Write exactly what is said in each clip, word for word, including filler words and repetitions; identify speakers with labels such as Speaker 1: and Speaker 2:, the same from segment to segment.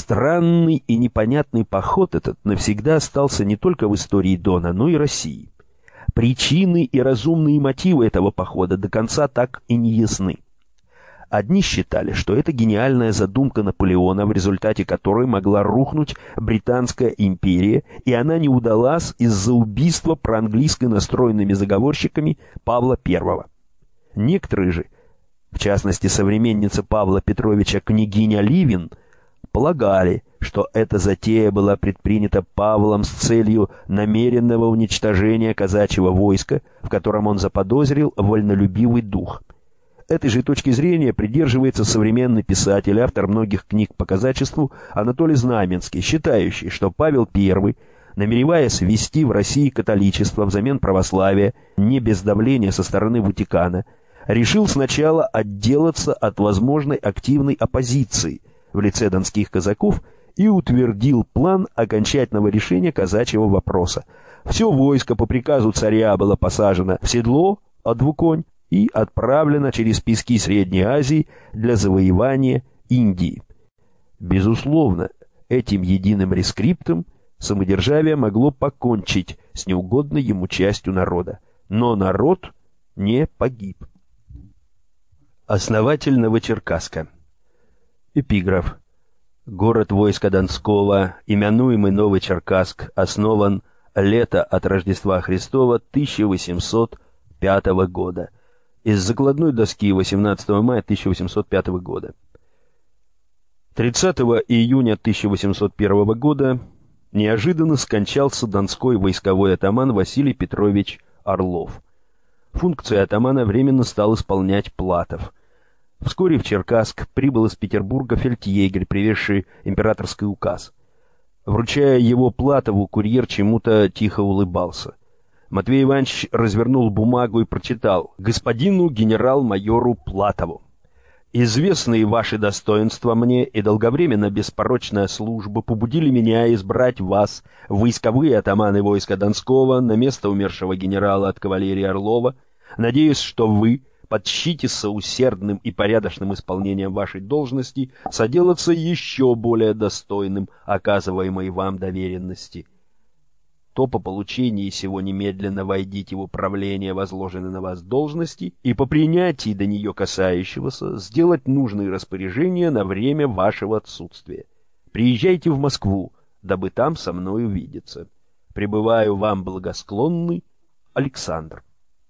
Speaker 1: Странный и непонятный поход этот навсегда остался не только в истории Дона, но и России. Причины и разумные мотивы этого похода до конца так и не ясны. Одни считали, что это гениальная задумка Наполеона, в результате которой могла рухнуть Британская империя, и она не удалась из-за убийства проанглийско настроенными заговорщиками Павла Первого. Некоторые же, в частности современница Павла Петровича княгиня Ливин, полагали, что эта затея была предпринята Павлом с целью намеренного уничтожения казачьего войска, в котором он заподозрил вольнолюбивый дух. Этой же точки зрения придерживается современный писатель, автор многих книг по казачеству Анатолий Знаменский, считающий, что Павел Первый, намереваясь ввести в России католичество взамен православия, не без давления со стороны Ватикана, решил сначала отделаться от возможной активной оппозиции в лице донских казаков и утвердил план окончательного решения казачьего вопроса. Все войско по приказу царя было посажено в седло, а двуконь, и отправлено через пески Средней Азии для завоевания Индии. Безусловно, этим единым рескриптом самодержавие могло покончить с неугодной ему частью народа. Но народ не погиб. Основатель Новочеркасска. Эпиграф. Город войска Донского, именуемый Новочеркасск, основан лето от Рождества Христова тысяча восемьсот пятого года. Из закладной доски восемнадцатого мая тысяча восемьсот пятого года. тридцатого июня тысяча восемьсот первого года неожиданно скончался донской войсковой атаман Василий Петрович Орлов. Функции атамана временно стал исполнять Платов. Вскоре в Черкасск прибыл из Петербурга фельдъегерь, привезший императорский указ. Вручая его Платову, курьер чему-то тихо улыбался. Матвей Иванович развернул бумагу и прочитал: «Господину генерал-майору Платову. Известные ваши достоинства мне и долговременно беспорочная служба побудили меня избрать вас, войсковые атаманы войска Донского, на место умершего генерала от кавалерии Орлова. Надеюсь, что вы подщитесь усердным и порядочным исполнением вашей должности соделаться еще более достойным оказываемой вам доверенности. То по получении сего немедленно войдите в управление возложенной на вас должности и по принятии до нее касающегося сделать нужные распоряжения на время вашего отсутствия. Приезжайте в Москву, дабы там со мной увидеться. Пребываю вам благосклонный, Александр».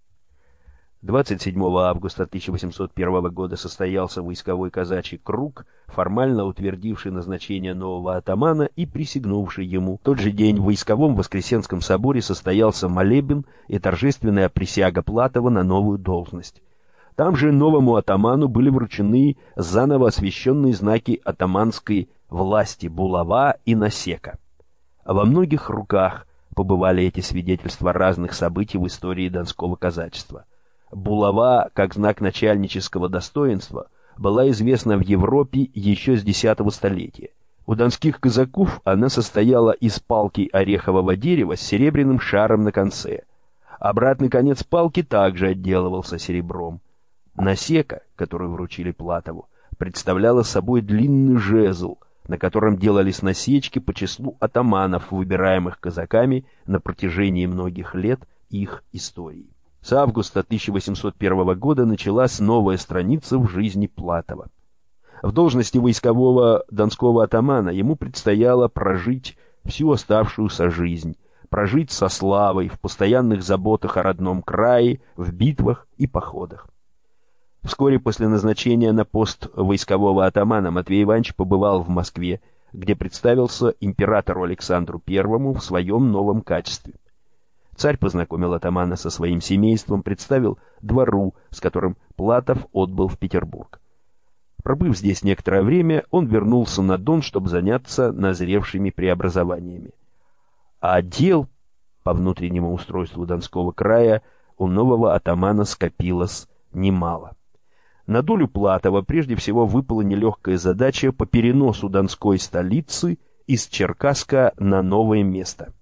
Speaker 1: двадцать седьмого августа тысяча восемьсот первого года состоялся войсковой казачий круг, формально утвердивший назначение нового атамана и присягнувший ему. В тот же день в войсковом Воскресенском соборе состоялся молебен и торжественная присяга Платова на новую должность. Там же новому атаману были вручены заново освященные знаки атаманской власти булава и насека. А во многих руках побывали эти свидетельства разных событий в истории донского казачества. Булава, как знак начальнического достоинства, была известна в Европе еще с десятого столетия. У донских казаков она состояла из палки орехового дерева с серебряным шаром на конце. Обратный конец палки также отделывался серебром. Насека, которую вручили Платову, представляла собой длинный жезл, на котором делались насечки по числу атаманов, выбираемых казаками на протяжении многих лет их истории. С августа тысяча восемьсот первого года началась новая страница в жизни Платова. В должности войскового донского атамана ему предстояло прожить всю оставшуюся жизнь, прожить со славой, в постоянных заботах о родном крае, в битвах и походах. Вскоре после назначения на пост войскового атамана Матвей Иванович побывал в Москве, где представился императору Александру Первому в своем новом качестве. Царь познакомил атамана со своим семейством, представил двору, с которым Платов отбыл в Петербург. Пробыв здесь некоторое время, он вернулся на Дон, чтобы заняться назревшими преобразованиями. А дел по внутреннему устройству Донского края у нового атамана скопилось немало. На долю Платова прежде всего выпала нелегкая задача по переносу донской столицы из Черкасска на новое место.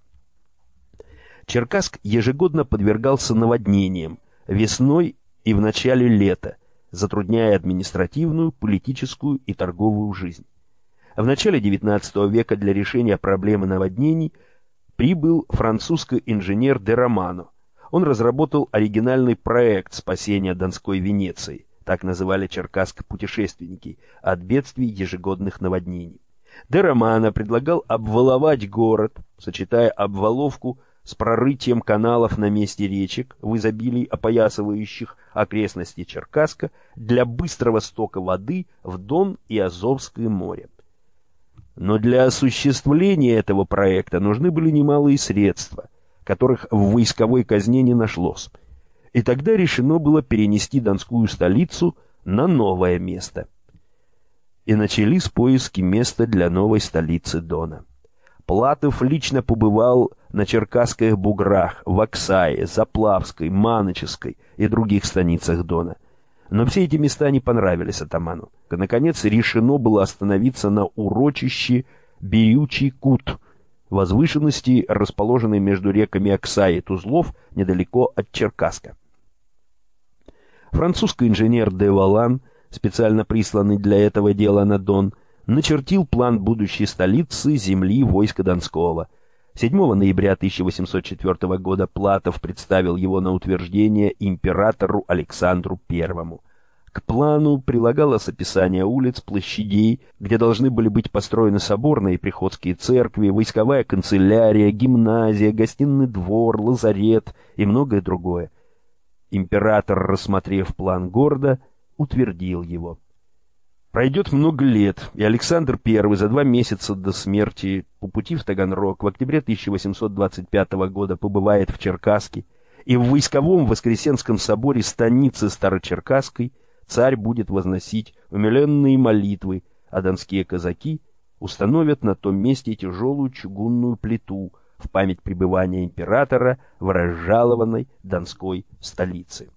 Speaker 1: Черкасск ежегодно подвергался наводнениям весной и в начале лета, затрудняя административную, политическую и торговую жизнь. В начале девятнадцатого века для решения проблемы наводнений прибыл французский инженер де Романо. Он разработал оригинальный проект спасения Донской Венеции, так называли черкасские путешественники, от бедствий ежегодных наводнений. Де Романо предлагал обваловать город, сочетая обваловку с прорытием каналов на месте речек в изобилии опоясывающих окрестности Черкасска для быстрого стока воды в Дон и Азовское море. Но для осуществления этого проекта нужны были немалые средства, которых в войсковой казне не нашлось. И тогда решено было перенести донскую столицу на новое место. И начались поиски места для новой столицы Дона. Платов лично побывал на Черкасских буграх, в Аксае, Заплавской, Маноческой и других станицах Дона. Но все эти места не понравились атаману. Наконец решено было остановиться на урочище Берючий Кут, возвышенности, расположенной между реками Аксай и Тузлов, недалеко от Черкасска. Французский инженер де Валан, специально присланный для этого дела на Дон, начертил план будущей столицы земли войска Донского. седьмого ноября тысяча восемьсот четвёртого года Платов представил его на утверждение императору Александру Первому. К плану прилагалось описание улиц, площадей, где должны были быть построены соборные и приходские церкви, войсковая канцелярия, гимназия, гостиный двор, лазарет и многое другое. Император, рассмотрев план города, утвердил его. Пройдет много лет, и Александр Первый за два месяца до смерти по пути в Таганрог в октябре тысяча восемьсот двадцать пятого года побывает в Черкасске, и в войсковом Воскресенском соборе станицы Старочеркасской царь будет возносить умиленные молитвы, а донские казаки установят на том месте тяжелую чугунную плиту в память пребывания императора в разжалованной Донской столице.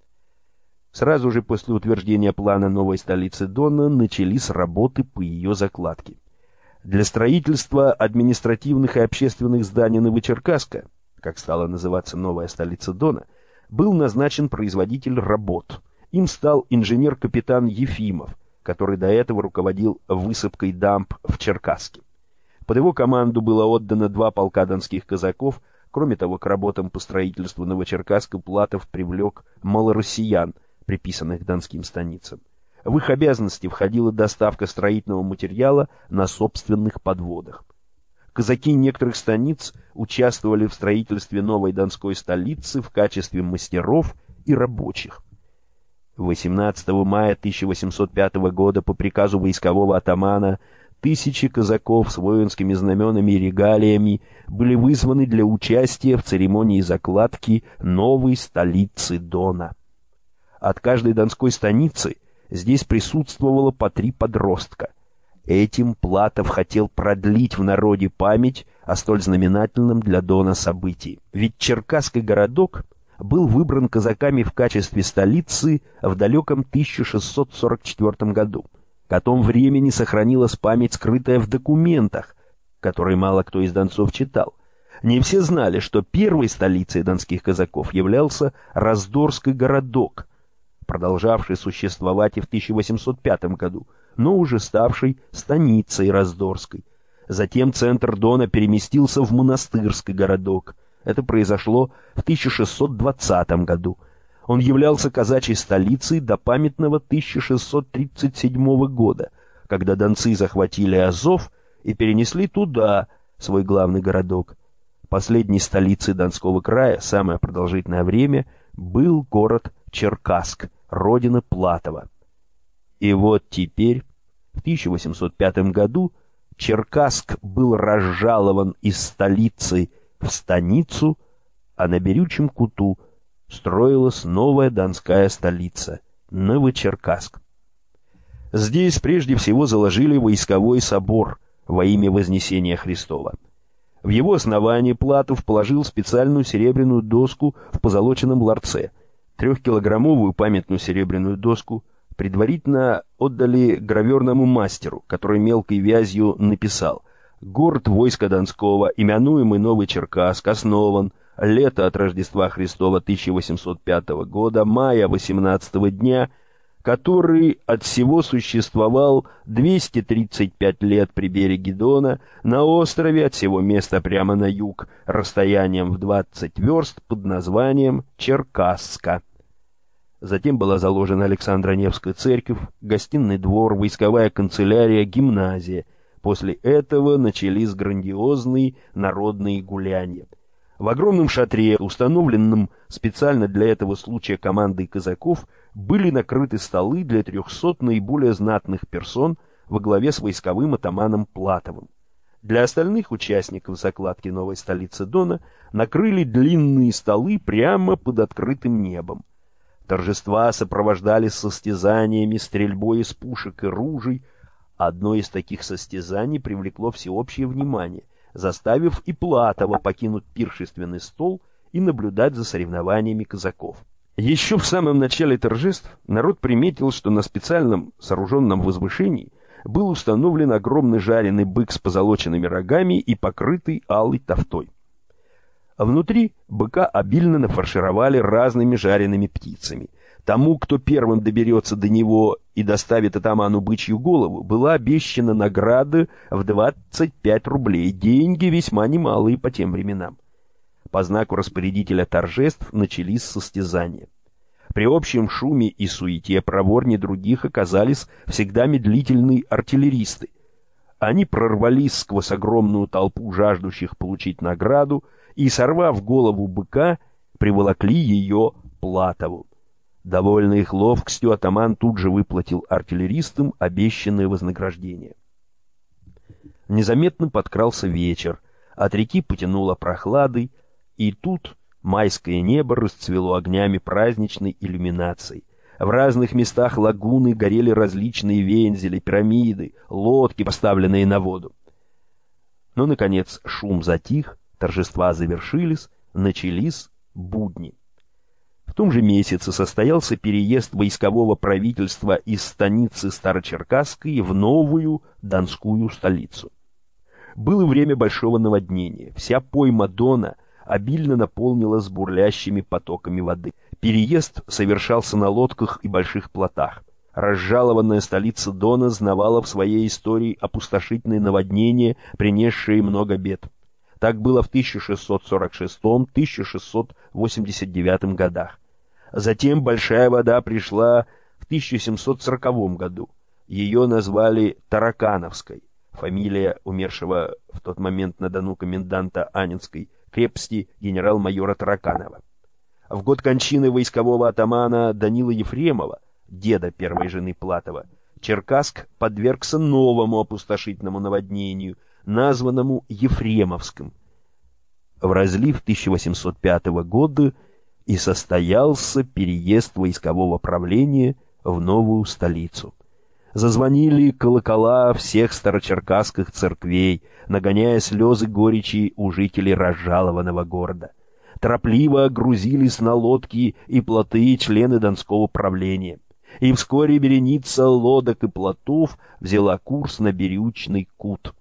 Speaker 1: Сразу же после утверждения плана новой столицы Дона начались работы по ее закладке. Для строительства административных и общественных зданий Новочеркасска, как стала называться новая столица Дона, был назначен производитель работ. Им стал инженер-капитан Ефимов, который до этого руководил высыпкой дамб в Черкасске. Под его команду было отдано два полка донских казаков. Кроме того, к работам по строительству Новочеркасска Платов привлек малороссиян, приписанных донским станицам. В их обязанности входила доставка строительного материала на собственных подводах. Казаки некоторых станиц участвовали в строительстве новой донской столицы в качестве мастеров и рабочих. восемнадцатого мая тысяча восемьсот пятого года по приказу войскового атамана тысячи казаков с воинскими знаменами и регалиями были вызваны для участия в церемонии закладки новой столицы Дона. От каждой донской станицы здесь присутствовало по три подростка. Этим Платов хотел продлить в народе память о столь знаменательном для Дона событии. Ведь Черкасский городок был выбран казаками в качестве столицы в далеком тысяча шестьсот сорок четвёртом году. К тому времени сохранилась память, скрытая в документах, которые мало кто из донцов читал. Не все знали, что первой столицей донских казаков являлся Раздорский городок, продолжавший существовать и в тысяча восемьсот пятом году, но уже ставший станицей Раздорской. Затем центр Дона переместился в Монастырский городок. Это произошло в тысяча шестьсот двадцатом году. Он являлся казачьей столицей до памятного тысяча шестьсот тридцать седьмого года, когда донцы захватили Азов и перенесли туда свой главный городок. Последней столицей Донского края самое продолжительное время был город Черкасск, родина Платова. И вот теперь, в тысяча восемьсот пятом году, Черкасск был разжалован из столицы в станицу, а на Берючем Куту строилась новая донская столица — Новочеркасск. Здесь прежде всего заложили войсковой собор во имя Вознесения Христова. В его основании Платов положил специальную серебряную доску в позолоченном ларце. Трехкилограммовую памятную серебряную доску предварительно отдали граверному мастеру, который мелкой вязью написал: «Город войска Донского, именуемый Новый Черкасск, основан лето от Рождества Христова тысяча восемьсот пятого года, мая восемнадцатого дня, который от всего существовал двести тридцать пять лет при береге Дона, на острове от всего места прямо на юг, расстоянием в двадцать верст под названием Черкасска. Затем была заложена Александро-Невская церковь, гостиный двор, войсковая канцелярия, гимназия. После этого начались грандиозные народные гуляния. В огромном шатре, установленном специально для этого случая командой казаков, были накрыты столы для трехсот наиболее знатных персон во главе с войсковым атаманом Платовым. Для остальных участников закладки новой столицы Дона накрыли длинные столы прямо под открытым небом. Торжества сопровождались состязаниями, стрельбой из пушек и ружей. Одно из таких состязаний привлекло всеобщее внимание, заставив и Платова покинуть пиршественный стол и наблюдать за соревнованиями казаков. Еще в самом начале торжеств народ приметил, что на специальном сооруженном возвышении был установлен огромный жареный бык с позолоченными рогами и покрытый алой тофтой. Внутри быка обильно нафаршировали разными жареными птицами. Тому, кто первым доберется до него и доставит атаману бычью голову, была обещана награда в двадцать пять рублей, деньги весьма немалые по тем временам. По знаку распорядителя торжеств начались состязания. При общем шуме и суете проворнее других оказались всегда медлительные артиллеристы. Они прорвались сквозь огромную толпу жаждущих получить награду и, сорвав голову быка, приволокли ее Платову. Довольный их ловкостью, атаман тут же выплатил артиллеристам обещанное вознаграждение. Незаметно подкрался вечер, от реки потянуло прохладой, и тут майское небо расцвело огнями праздничной иллюминации. В разных местах лагуны горели различные вензели, пирамиды, лодки, поставленные на воду. Но, наконец, шум затих, торжества завершились, начались будни. В том же месяце состоялся переезд войскового правительства из станицы Старочеркасской в новую донскую столицу. Было время большого наводнения. Вся пойма Дона обильно наполнилась бурлящими потоками воды. Переезд совершался на лодках и больших плотах. Разжалованная столица Дона знавала в своей истории опустошительные наводнения, принесшие много бед. Так было в тысяча шестьсот сорок шестом — тысяча шестьсот восемьдесят девятом годах. Затем большая вода пришла в тысяча семьсот сороковом году. Ее назвали Таракановской, фамилия умершего в тот момент на Дону коменданта Аннинской крепости генерал-майора Тараканова. В год кончины войскового атамана Данила Ефремова, деда первой жены Платова, Черкасск подвергся новому опустошительному наводнению, названному Ефремовским. В разлив тысяча восемьсот пятого года и состоялся переезд войскового правления в новую столицу. Зазвонили колокола всех старочеркасских церквей, нагоняя слезы горечи у жителей разжалованного города. Торопливо грузились на лодки и плоты члены донского правления, и вскоре вереница лодок и плотов взяла курс на Бирючный кут.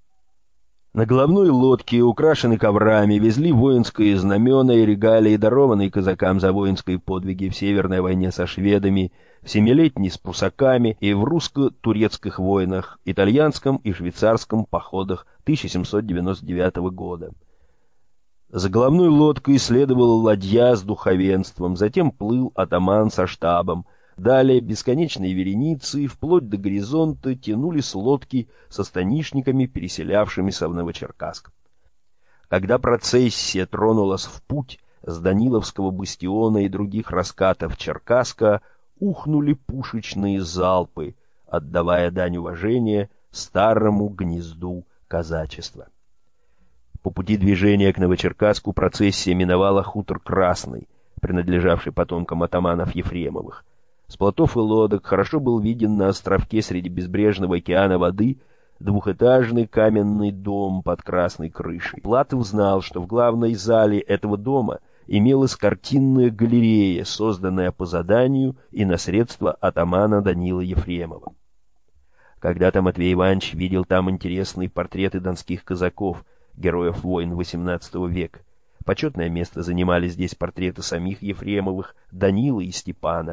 Speaker 1: На головной лодке, украшенной коврами, везли воинские знамена и регалии, дарованные казакам за воинские подвиги в Северной войне со шведами, в Семилетней с прусаками и в русско-турецких войнах, итальянском и швейцарском походах тысяча семьсот девяносто девятого года. За головной лодкой следовала ладья с духовенством, затем плыл атаман со штабом. Далее бесконечные вереницы, вплоть до горизонта, тянулись лодки со станишниками, переселявшимися в Новочеркасск. Когда процессия тронулась в путь с Даниловского бастиона и других раскатов Черкасска, ухнули пушечные залпы, отдавая дань уважения старому гнезду казачества. По пути движения к Новочеркасску процессия миновала хутор Красный, принадлежавший потомкам атаманов Ефремовых. С плотов и лодок хорошо был виден на островке среди безбрежного океана воды двухэтажный каменный дом под красной крышей. Платов знал, что в главной зале этого дома имелась картинная галерея, созданная по заданию и на средства атамана Данила Ефремова. Когда-то Матвей Иванович видел там интересные портреты донских казаков, героев войн восемнадцатого века. Почетное место занимали здесь портреты самих Ефремовых, Данила и Степана.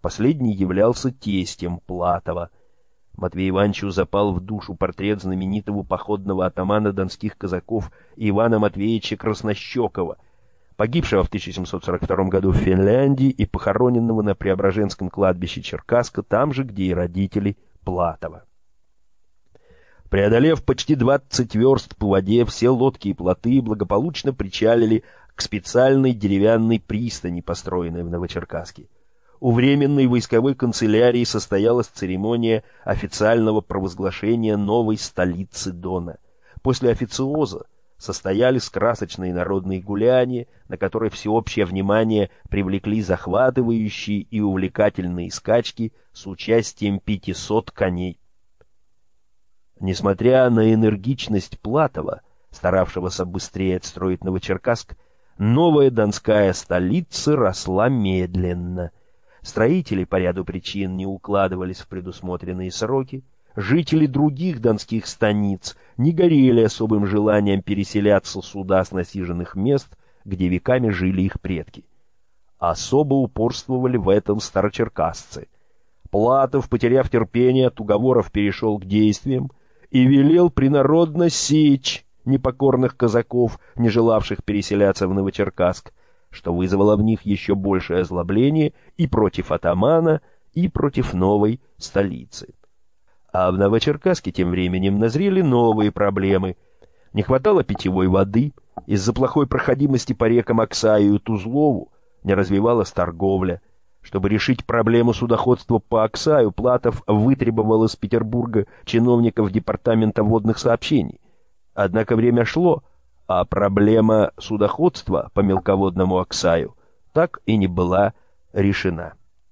Speaker 1: Последний являлся тестем Платова. Матвею Ивановичу запал в душу портрет знаменитого походного атамана донских казаков Ивана Матвеевича Краснощекова, погибшего в тысяча семьсот сорок втором году в Финляндии и похороненного на Преображенском кладбище Черкасска, там же, где и родители Платова. Преодолев почти двадцать верст по воде, все лодки и плоты благополучно причалили к специальной деревянной пристани, построенной в Новочеркасске. У Временной войсковой канцелярии состоялась церемония официального провозглашения новой столицы Дона. После официоза состоялись красочные народные гуляния, на которые всеобщее внимание привлекли захватывающие и увлекательные скачки с участием пятисот коней. Несмотря на энергичность Платова, старавшегося быстрее отстроить Новочеркасск, новая донская столица росла медленно. Строители по ряду причин не укладывались в предусмотренные сроки, жители других донских станиц не горели особым желанием переселяться сюда с насиженных мест, где веками жили их предки. Особо упорствовали в этом старочеркассцы. Платов, потеряв терпение, от уговоров перешел к действиям и велел принародно сечь непокорных казаков, не желавших переселяться в Новочеркасск, что вызвало в них еще большее озлобление и против атамана, и против новой столицы. А в Новочеркасске тем временем назрели новые проблемы. Не хватало питьевой воды, из-за плохой проходимости по рекам Аксаю и Тузлову не развивалась торговля. Чтобы решить проблему судоходства по Аксаю, Платов вытребовал из Петербурга чиновников департамента водных сообщений. Однако время шло, а проблема судоходства по мелководному Аксаю так и не была решена.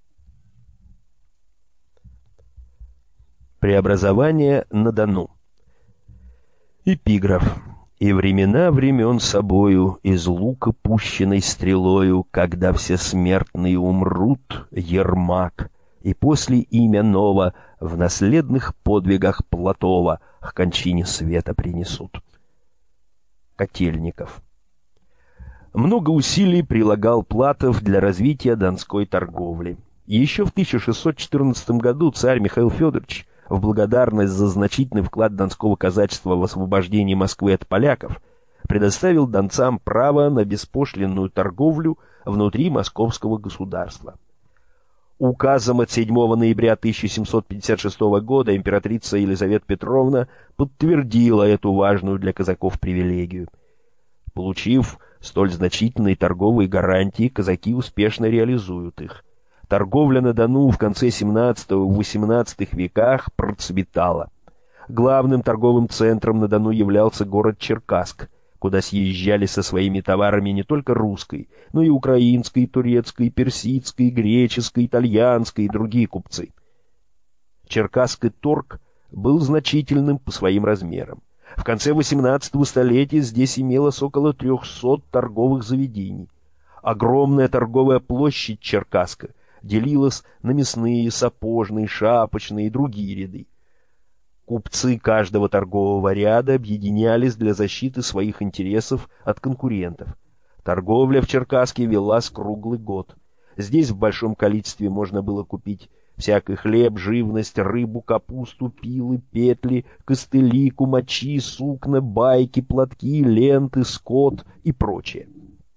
Speaker 1: Преобразование на Дону. Эпиграф. «И времена времен собою, из лука пущенной стрелою, когда все смертные умрут, Ермак, и после имя ново в наследных подвигах Платова к кончине света принесут». Котельников. Много усилий прилагал Платов для развития донской торговли. Еще в тысяча шестьсот четырнадцатом году царь Михаил Федорович в благодарность за значительный вклад донского казачества в освобождение Москвы от поляков предоставил донцам право на беспошлинную торговлю внутри московского государства. Указом от седьмого ноября тысяча семьсот пятьдесят шестого года императрица Елизавета Петровна подтвердила эту важную для казаков привилегию. Получив столь значительные торговые гарантии, казаки успешно реализуют их. Торговля на Дону в конце семнадцатого-восемнадцатых веках процветала. Главным торговым центром на Дону являлся город Черкасск, куда съезжали со своими товарами не только русской, но и украинской, турецкой, персидской, греческой, итальянской и другие купцы. Черкасский торг был значительным по своим размерам. В конце восемнадцатого столетия здесь имелось около трехсот торговых заведений. Огромная торговая площадь Черкасска делилась на мясные, сапожные, шапочные и другие ряды. Купцы каждого торгового ряда объединялись для защиты своих интересов от конкурентов. Торговля в Черкасске велась круглый год. Здесь в большом количестве можно было купить всякий хлеб, живность, рыбу, капусту, пилы, петли, костыли, кумачи, сукна, байки, платки, ленты, скот и прочее.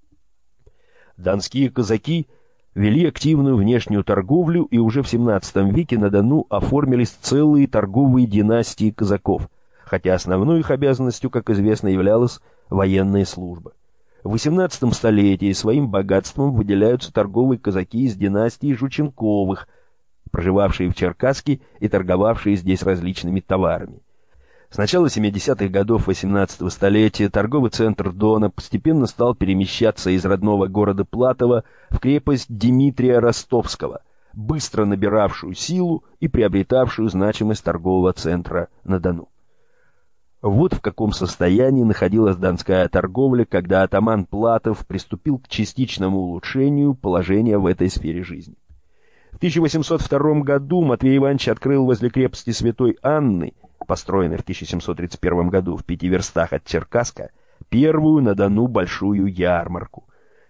Speaker 1: Донские казаки вели активную внешнюю торговлю, и уже в семнадцатом веке на Дону оформились целые торговые династии казаков, хотя основной их обязанностью, как известно, являлась военная служба. В восемнадцатом столетии своим богатством выделяются торговые казаки из династии Жученковых, проживавшие в Черкасске и торговавшие здесь различными товарами. С начала семидесятых годов восемнадцатого столетия торговый центр Дона постепенно стал перемещаться из родного города Платова в крепость Дмитрия Ростовского, быстро набиравшую силу и приобретавшую значимость торгового центра на Дону. Вот в каком состоянии находилась донская торговля, когда атаман Платов приступил к частичному улучшению положения в этой сфере жизни. В тысяча восемьсот втором году Матвей Иванович открыл возле крепости Святой Анны, построенной в тысяча семьсот тридцать первом году в пяти верстах от Черкасска, первую на Дону большую ярмарку.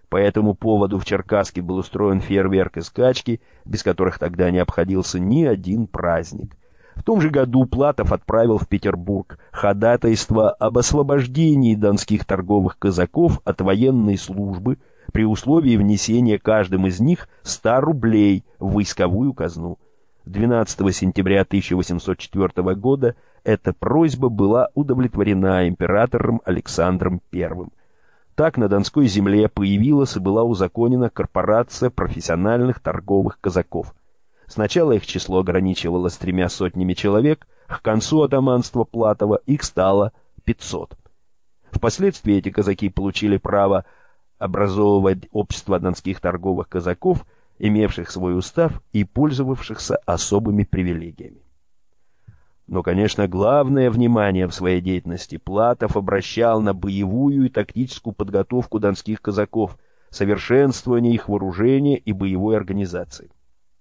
Speaker 1: По этому поводу в Черкасске был устроен фейерверк и скачки, без которых тогда не обходился ни один праздник. В том же году Платов отправил в Петербург ходатайство об освобождении донских торговых казаков от военной службы при условии внесения каждым из них ста рублей в войсковую казну. двенадцатого сентября тысяча восемьсот четвёртого года эта просьба была удовлетворена императором Александром Первым. Так на Донской земле появилась и была узаконена корпорация профессиональных торговых казаков. Сначала их число ограничивалось тремя сотнями человек, к концу атаманства Платова их стало пятьсот. Впоследствии эти казаки получили право образовывать общество донских торговых казаков, имевших свой устав и пользовавшихся особыми привилегиями. Но, конечно, главное внимание в своей деятельности Платов обращал на боевую и тактическую подготовку донских казаков, совершенствование их вооружения и боевой организации.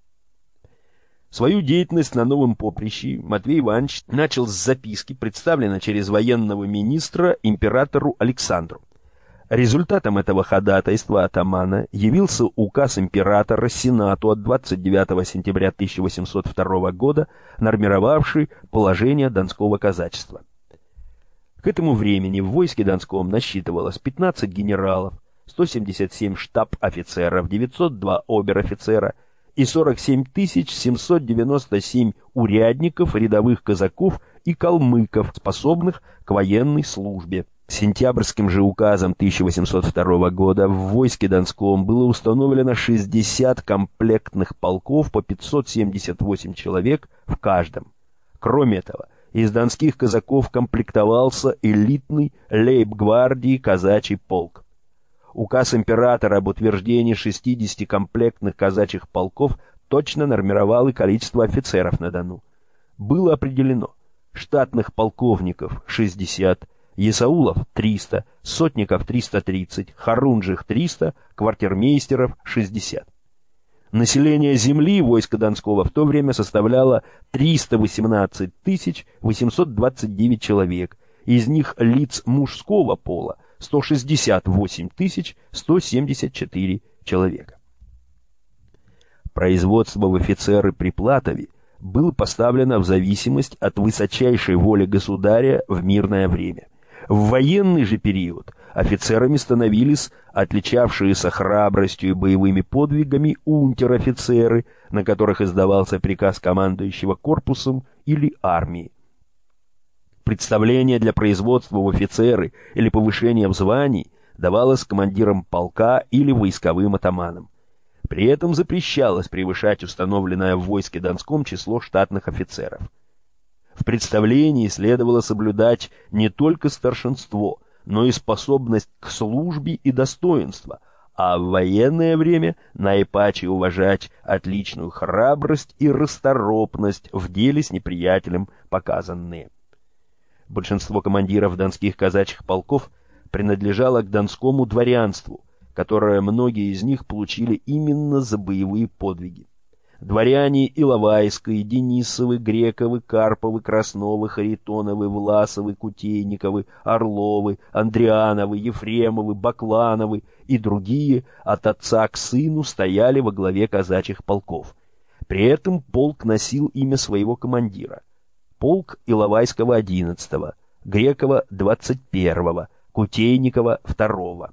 Speaker 1: Свою деятельность на новом поприще Матвей Иванович начал с записки, представленной через военного министра императору Александру. Результатом этого ходатайства атамана явился указ императора Сенату от двадцать девятого сентября тысяча восемьсот второго года, нормировавший положение донского казачества. К этому времени в войске донском насчитывалось пятнадцать генералов, сто семьдесят семь штаб-офицеров, девятьсот два обер-офицера и сорок семь тысяч семьсот девяносто семь урядников, рядовых казаков и калмыков, способных к военной службе. Сентябрьским же указом тысяча восемьсот второго года в войске донском было установлено шестьдесят комплектных полков по пятьсот семьдесят восемь человек в каждом. Кроме этого, из донских казаков комплектовался элитный лейб-гвардии казачий полк. Указ императора об утверждении шестидесяти комплектных казачьих полков точно нормировал и количество офицеров на Дону. Было определено штатных полковников шестьдесят, есаулов триста, сотников триста тридцать, хорунжих триста, квартирмейстеров шестьдесят. Население земли войска Донского в то время составляло триста восемнадцать тысяч восемьсот двадцать девять человек, из них лиц мужского пола сто шестьдесят восемь тысяч сто семьдесят четыре человека. Производство в офицеры при Платове было поставлено в зависимость от высочайшей воли государя в мирное время. В военный же период офицерами становились отличавшиеся храбростью и боевыми подвигами унтер-офицеры, на которых издавался приказ командующего корпусом или армией. Представление для производства в офицеры или повышения в звании давалось командирам полка или войсковым атаманам. При этом запрещалось превышать установленное в войске Донском число штатных офицеров. В представлении следовало соблюдать не только старшинство, но и способность к службе и достоинство, а в военное время наипаче уважать отличную храбрость и расторопность в деле с неприятелем показанные. Большинство командиров донских казачьих полков принадлежало к донскому дворянству, которое многие из них получили именно за боевые подвиги. Дворяне Иловайской, Денисовы, Грековы, Карповы, Красновы, Харитоновы, Власовы, Кутейниковы, Орловы, Андриановы, Ефремовы, Баклановы и другие от отца к сыну стояли во главе казачьих полков. При этом полк носил имя своего командира. Полк Иловайского одиннадцатого, Грекова двадцать первого, Кутейникова второго.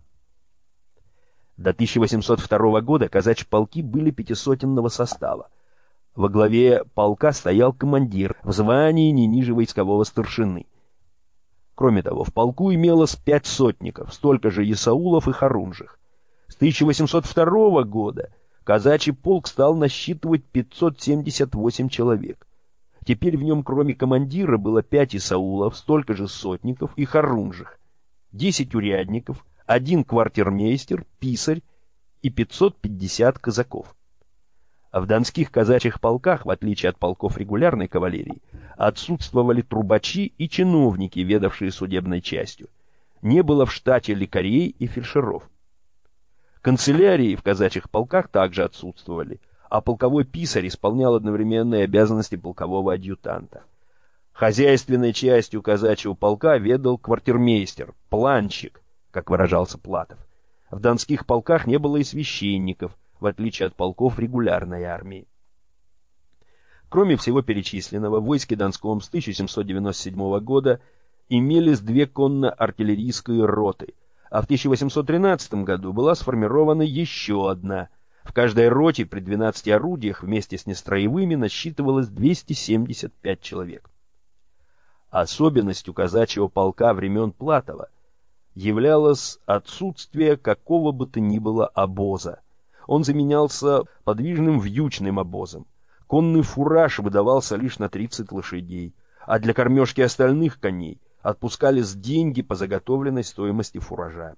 Speaker 1: До тысяча восемьсот второго года казачьи полки были пятисотенного состава. Во главе полка стоял командир в звании не ниже войскового старшины. Кроме того, в полку имелось пять сотников, столько же есаулов и хорунжих. С тысяча восемьсот второго года казачий полк стал насчитывать пятьсот семьдесят восемь человек. Теперь в нем кроме командира было пять есаулов, столько же сотников и хорунжих, десять урядников, один квартирмейстер, писарь и пятьсот пятьдесят казаков. А в донских казачьих полках, в отличие от полков регулярной кавалерии, отсутствовали трубачи и чиновники, ведавшие судебной частью. Не было в штате лекарей и фельдшеров. Канцелярии в казачьих полках также отсутствовали, а полковой писарь исполнял одновременные обязанности полкового адъютанта. Хозяйственной частью казачьего полка ведал квартирмейстер, планщик, как выражался Платов. В донских полках не было и священников, в отличие от полков регулярной армии. Кроме всего перечисленного, в войске Донском с тысяча семьсот девяносто седьмого года имелись две конно-артиллерийские роты, а в тысяча восемьсот тринадцатом году была сформирована еще одна. В каждой роте при двенадцати орудиях вместе с нестроевыми насчитывалось двести семьдесят пять человек. Особенностью казачьего полка времен Платова являлось отсутствие какого бы то ни было обоза. Он заменялся подвижным вьючным обозом. Конный фураж выдавался лишь на тридцать лошадей, а для кормежки остальных коней отпускались деньги по заготовленной стоимости фуража.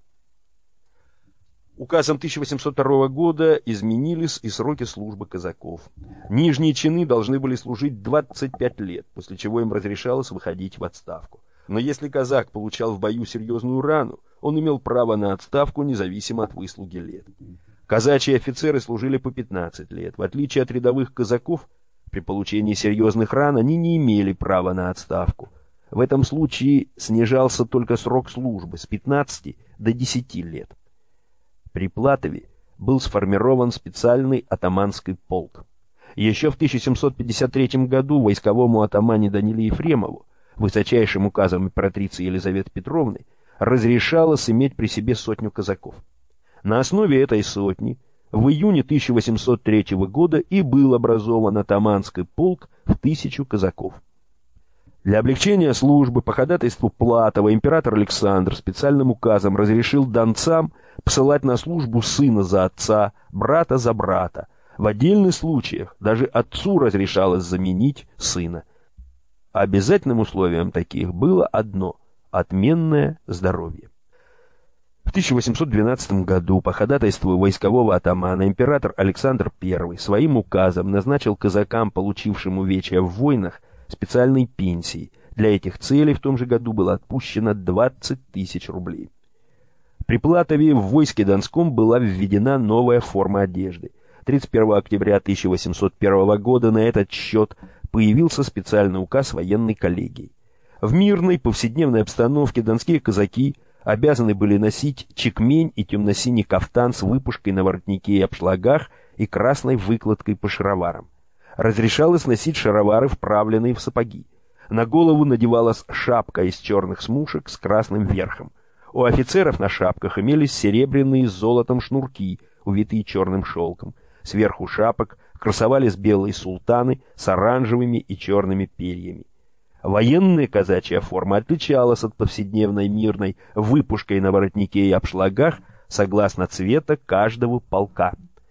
Speaker 1: Указом тысяча восемьсот второго года изменились и сроки службы казаков. Нижние чины должны были служить двадцать пять лет, после чего им разрешалось выходить в отставку. Но если казак получал в бою серьезную рану, он имел право на отставку независимо от выслуги лет. Казачьи офицеры служили по пятнадцать лет. В отличие от рядовых казаков, при получении серьезных ран они не имели права на отставку. В этом случае снижался только срок службы с пятнадцати до десяти лет. При Платове был сформирован специальный атаманский полк. Еще в тысяча семьсот пятьдесят третьем году войсковому атамане Даниле Ефремову, высочайшим указом императрицы Елизаветы Петровны, разрешалось иметь при себе сотню казаков. На основе этой сотни в июне тысяча восемьсот третьего года и был образован атаманский полк в тысячу казаков. Для облегчения службы по ходатайству Платова император Александр специальным указом разрешил донцам посылать на службу сына за отца, брата за брата. В отдельных случаях даже отцу разрешалось заменить сына. Обязательным условием таких было одно – отменное здоровье. В тысяча восемьсот двенадцатом году по ходатайству войскового атамана император Александр Первый своим указом назначил казакам, получившим увечья в войнах, специальной пенсии. Для этих целей в том же году было отпущено двадцать тысяч рублей. При Платове в войске Донском была введена новая форма одежды. тридцать первого октября тысяча восемьсот первого года на этот счет появился специальный указ военной коллегии. В мирной повседневной обстановке донские казаки обязаны были носить чекмень и темно-синий кафтан с выпушкой на воротнике и обшлагах и красной выкладкой по шароварам. Разрешалось носить шаровары, вправленные в сапоги. На голову надевалась шапка из черных смушек с красным верхом. У офицеров на шапках имелись серебряные с золотом шнурки, увитые черным шелком. Сверху шапок красовались белые султаны с оранжевыми и черными перьями. Военная казачья форма отличалась от повседневной мирной выпушкой на воротнике и обшлагах согласно цвета каждого полка.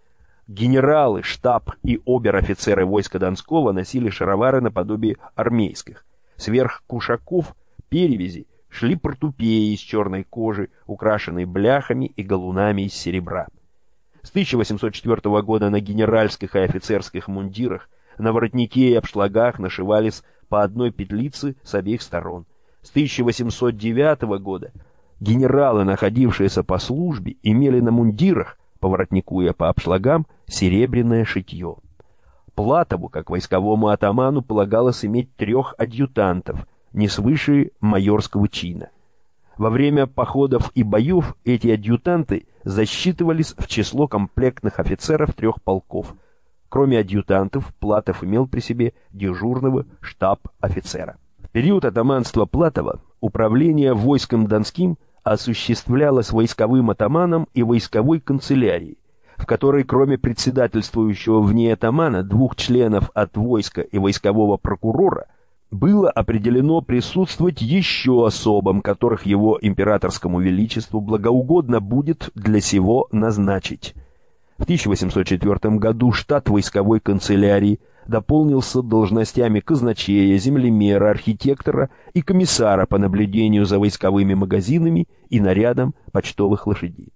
Speaker 1: Генералы, штаб и обер-офицеры войска Донского носили шаровары наподобие армейских. Сверх кушаков, перевязи, шли портупеи из черной кожи, украшенные бляхами и галунами из серебра. С тысяча восемьсот четвёртого года на генеральских и офицерских мундирах, на воротнике и обшлагах нашивались по одной петлице с обеих сторон. С тысяча восемьсот девятого года генералы, находившиеся по службе, имели на мундирах, по воротнику и по обшлагам, серебряное шитье. Платову, как войсковому атаману, полагалось иметь трех адъютантов, не свыше майорского чина. Во время походов и боев эти адъютанты засчитывались в число комплектных офицеров трех полков. Кроме адъютантов, Платов имел при себе дежурного штаб-офицера. В период атаманства Платова управление войском Донским осуществлялось войсковым атаманом и войсковой канцелярией, в которой кроме председательствующего в ней атамана, двух членов от войска и войскового прокурора, было определено присутствовать еще особам, которых его императорскому величеству благоугодно будет для сего назначить. В тысяча восемьсот четвёртом году штат войсковой канцелярии дополнился должностями казначея, землемера, архитектора и комиссара по наблюдению за войсковыми магазинами и нарядом почтовых лошадей.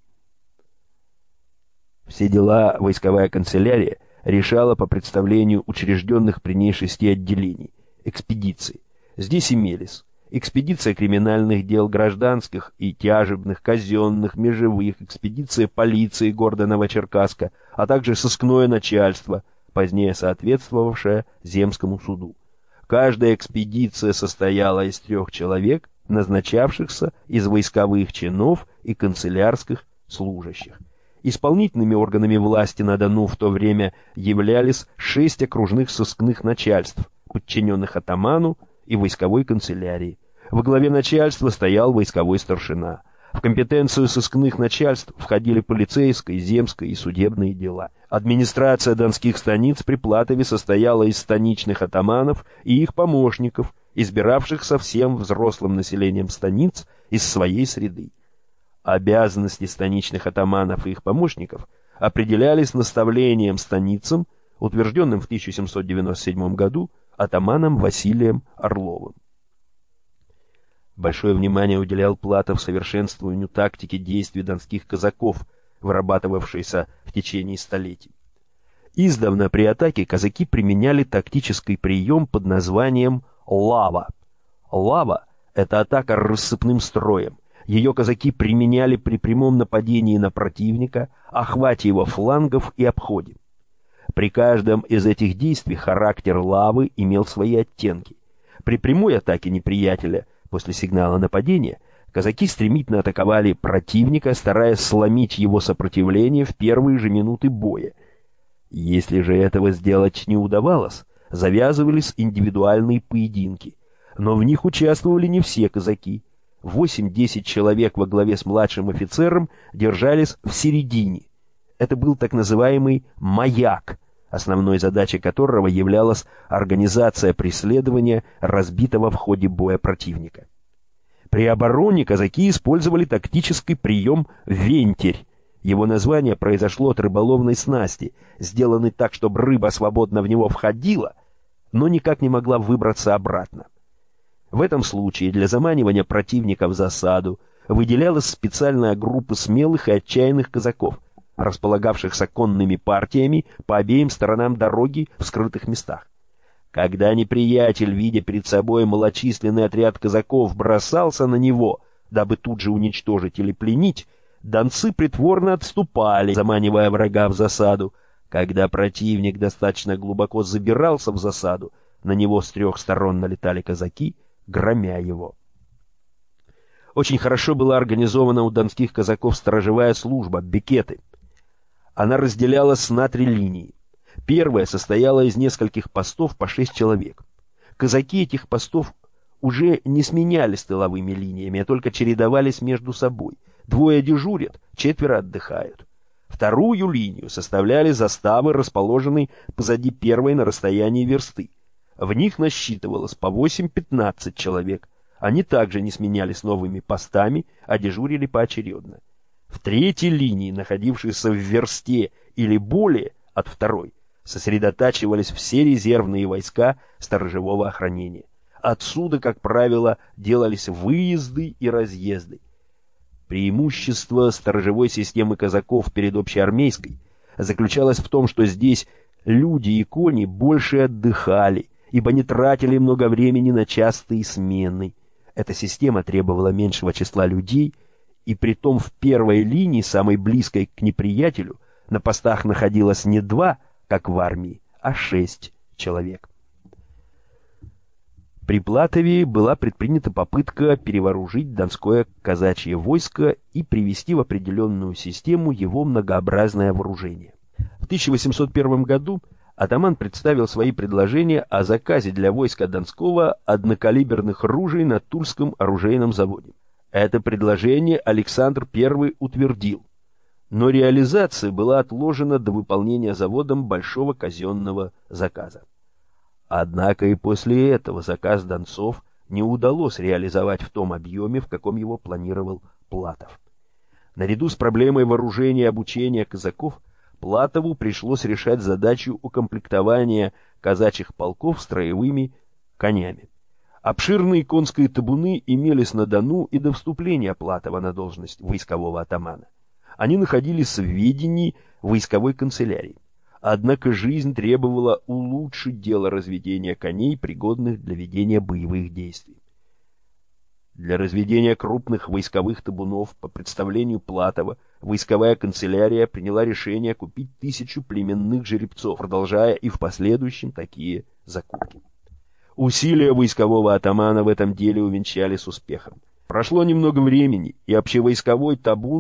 Speaker 1: Все дела войсковая канцелярия решала по представлению учрежденных при ней шести отделений – экспедиций. Здесь имелись экспедиция криминальных дел, гражданских и тяжебных, казенных, межевых, экспедиция полиции города Новочеркасска, а также сыскное начальство, позднее соответствовавшее Земскому суду. Каждая экспедиция состояла из трех человек, назначавшихся из войсковых чинов и канцелярских служащих. Исполнительными органами власти на Дону в то время являлись шесть окружных сыскных начальств, подчиненных атаману и войсковой канцелярии. Во главе начальства стоял войсковой старшина. В компетенцию сыскных начальств входили полицейское, земское и судебные дела. Администрация донских станиц при Платове состояла из станичных атаманов и их помощников, избиравших со всем взрослым населением станиц из своей среды. Обязанности станичных атаманов и их помощников определялись наставлением станицам, утвержденным в тысяча семьсот девяносто седьмом году атаманом Василием Орловым. Большое внимание уделял Платов совершенствованию тактики действий донских казаков, вырабатывавшейся в течение столетий. Издавна при атаке казаки применяли тактический прием под названием «лава». Лава — это атака рассыпным строем. Ее казаки применяли при прямом нападении на противника, охвате его флангов и обходе. При каждом из этих действий характер лавы имел свои оттенки. При прямой атаке неприятеля после сигнала нападения казаки стремительно атаковали противника, стараясь сломить его сопротивление в первые же минуты боя. Если же этого сделать не удавалось, завязывались индивидуальные поединки, но в них участвовали не все казаки. Восемь-десять человек во главе с младшим офицером держались в середине. Это был так называемый «маяк», основной задачей которого являлась организация преследования разбитого в ходе боя противника. При обороне казаки использовали тактический прием «вентирь». Его название произошло от рыболовной снасти, сделанной так, чтобы рыба свободно в него входила, но никак не могла выбраться обратно. В этом случае для заманивания противника в засаду выделялась специальная группа смелых и отчаянных казаков, располагавшихся конными партиями по обеим сторонам дороги в скрытых местах. Когда неприятель, видя перед собой малочисленный отряд казаков, бросался на него, дабы тут же уничтожить или пленить, донцы притворно отступали, заманивая врага в засаду. Когда противник достаточно глубоко забирался в засаду, на него с трех сторон налетали казаки, громя его. Очень хорошо была организована у донских казаков сторожевая служба, бекеты. Она разделялась на три линии. Первая состояла из нескольких постов по шесть человек. Казаки этих постов уже не сменялись тыловыми линиями, а только чередовались между собой. Двое дежурят, четверо отдыхают. Вторую линию составляли заставы, расположенные позади первой на расстоянии версты. В них насчитывалось по восемь-пятнадцать человек. Они также не сменялись новыми постами, а дежурили поочередно. В третьей линии, находившейся в версте или более от второй, сосредотачивались все резервные войска сторожевого охранения. Отсюда, как правило, делались выезды и разъезды. Преимущество сторожевой системы казаков перед общеармейской заключалось в том, что здесь люди и кони больше отдыхали, ибо не тратили много времени на частые смены. Эта система требовала меньшего числа людей, и притом в первой линии, самой близкой к неприятелю, на постах находилось не два, как в армии, а шесть человек. При Платове была предпринята попытка перевооружить донское казачье войско и привести в определенную систему его многообразное вооружение. В тысяча восемьсот первом году атаман представил свои предложения о заказе для войска Донского однокалиберных ружей на Тульском оружейном заводе. Это предложение Александр Первый утвердил, но реализация была отложена до выполнения заводом большого казенного заказа. Однако и после этого заказ донцов не удалось реализовать в том объеме, в каком его планировал Платов. Наряду с проблемой вооружения и обучения казаков, Платову пришлось решать задачу укомплектования казачьих полков строевыми конями. Обширные конские табуны имелись на Дону и до вступления Платова на должность войскового атамана. Они находились в ведении войсковой канцелярии. Однако жизнь требовала улучшить дело разведения коней, пригодных для ведения боевых действий. Для разведения крупных войсковых табунов по представлению Платова войсковая канцелярия приняла решение купить тысячу племенных жеребцов, продолжая и в последующем такие закупки. Усилия войскового атамана в этом деле увенчались успехом. Прошло немного времени, и общевойсковой табун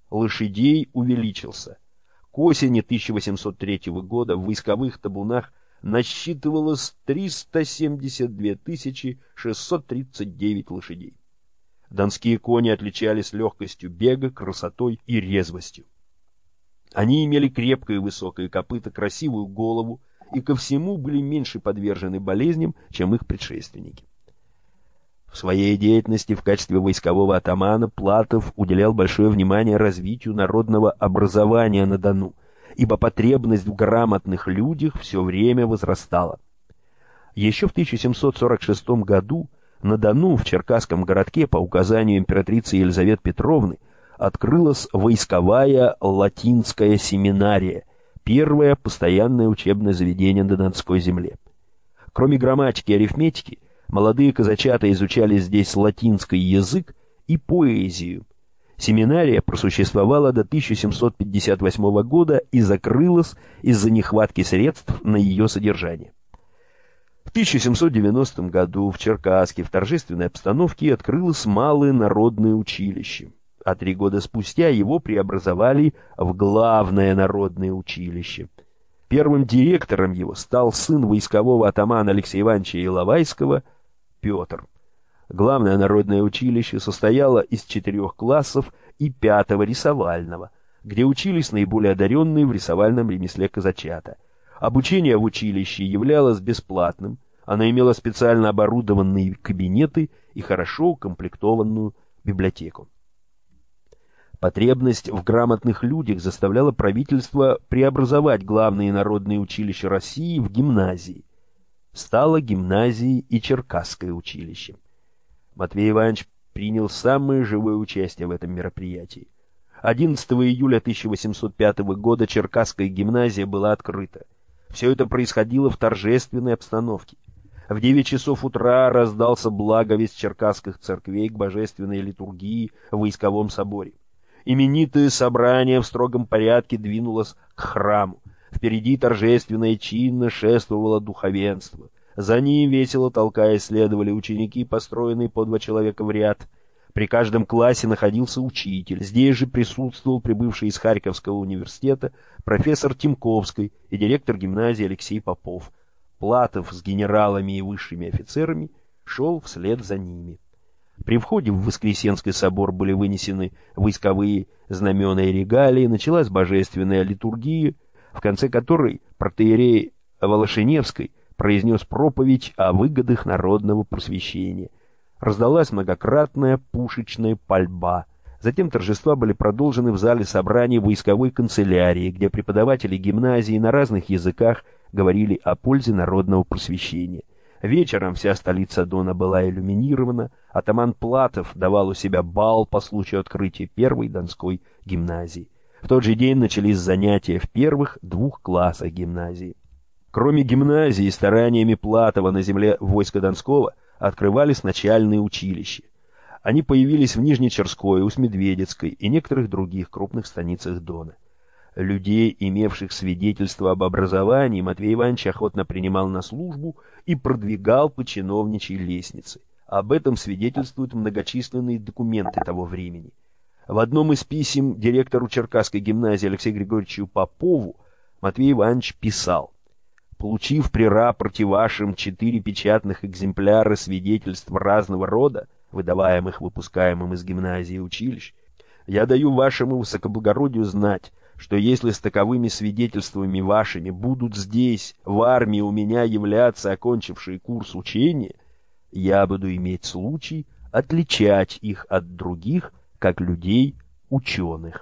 Speaker 1: лошадей увеличился. К осени тысяча восемьсот третьего года в войсковых табунах насчитывалось триста семьдесят две тысячи шестьсот тридцать девять лошадей. Донские кони отличались легкостью бега, красотой и резвостью. Они имели крепкое и высокое копыто, красивую голову и ко всему были меньше подвержены болезням, чем их предшественники. В своей деятельности в качестве войскового атамана Платов уделял большое внимание развитию народного образования на Дону, ибо потребность в грамотных людях все время возрастала. Еще в тысяча семьсот сорок шестом году на Дону, в Черкасском городке, по указанию императрицы Елизаветы Петровны, открылась войсковая латинская семинария, первое постоянное учебное заведение на Донской земле. Кроме грамматики и арифметики, молодые казачата изучали здесь латинский язык и поэзию. Семинария просуществовала до тысяча семьсот пятьдесят восьмого года и закрылась из-за нехватки средств на ее содержание. В тысяча семьсот девяностом году в Черкасске в торжественной обстановке открылось малое народное училище, а три года спустя его преобразовали в главное народное училище. Первым директором его стал сын войскового атамана Алексея Ивановича Иловайского Петр. Главное народное училище состояло из четырех классов и пятого рисовального, где учились наиболее одаренные в рисовальном ремесле казачата. Обучение в училище являлось бесплатным, оно имело специально оборудованные кабинеты и хорошо укомплектованную библиотеку. Потребность в грамотных людях заставляла правительство преобразовать главные народные училища России в гимназии. Стало гимназией и Черкасское училище. Матвей Иванович принял самое живое участие в этом мероприятии. одиннадцатого июля тысяча восемьсот пятого года Черкасская гимназия была открыта. Все это происходило в торжественной обстановке. В девять часов утра раздался благовесть черкасских церквей к божественной литургии в войсковом соборе. Именитое собрание в строгом порядке двинулось к храму. Впереди торжественно и чинно шествовало духовенство. За ним, весело толкаясь, следовали ученики, построенные по два человека в ряд. При каждом классе находился учитель. Здесь же присутствовал прибывший из Харьковского университета профессор Тимковский и директор гимназии Алексей Попов. Платов с генералами и высшими офицерами шел вслед за ними. При входе в Воскресенский собор были вынесены войсковые знамена и регалии, началась божественная литургия, в конце которой протоиерей Волошиневский произнес проповедь о выгодах народного просвещения. Раздалась многократная пушечная пальба. Затем торжества были продолжены в зале собраний войсковой канцелярии, где преподаватели гимназии на разных языках говорили о пользе народного просвещения. Вечером вся столица Дона была иллюминирована, атаман Платов давал у себя бал по случаю открытия первой Донской гимназии. В тот же день начались занятия в первых двух классах гимназии. Кроме гимназии, стараниями Платова на земле войска Донского открывались начальные училища. Они появились в Нижнечерской, Усть-Медведецкой и некоторых других крупных станицах Дона. Людей, имевших свидетельство об образовании, Матвей Иванович охотно принимал на службу и продвигал по чиновничьей лестнице. Об этом свидетельствуют многочисленные документы того времени. В одном из писем директору Черкасской гимназии Алексею Григорьевичу Попову Матвей Иванович писал: «Получив при рапорте вашим четыре печатных экземпляра свидетельств разного рода, выдаваемых выпускаемым из гимназии и училищ, я даю вашему высокоблагородию знать, что если с таковыми свидетельствами вашими будут здесь, в армии, у меня являться окончившие курс учения, я буду иметь случай отличать их от других, как людей ученых».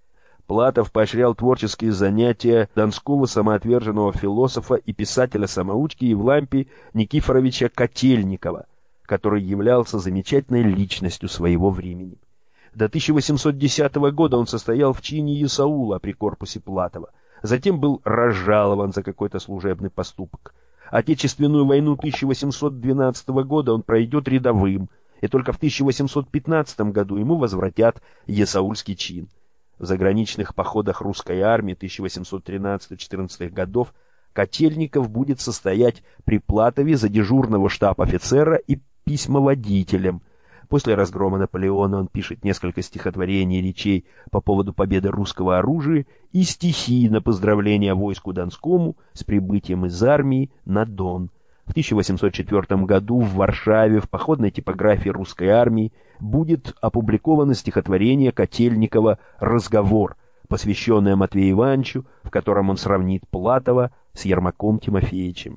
Speaker 1: Платов поощрял творческие занятия донского самоотверженного философа и писателя-самоучки Евлампия Никифоровича Котельникова, который являлся замечательной личностью своего времени. До тысяча восемьсот десятого года он состоял в чине есаула при корпусе Платова, затем был разжалован за какой-то служебный поступок. Отечественную войну тысяча восемьсот двенадцатого года он пройдет рядовым, и только в тысяча восемьсот пятнадцатом году ему возвратят есаульский чин. В заграничных походах русской армии тысяча восемьсот тринадцатого-четырнадцатого годов Котельников будет состоять при Платове за дежурного штаб-офицера и письмоводителем. После разгрома Наполеона он пишет несколько стихотворений и речей по поводу победы русского оружия и стихи на поздравление войску Донскому с прибытием из армии на Дон. В тысяча восемьсот четвёртом году в Варшаве в походной типографии русской армии будет опубликовано стихотворение Котельникова «Разговор», посвященное Матвею Ивановичу, в котором он сравнит Платова с Ермаком Тимофеевичем.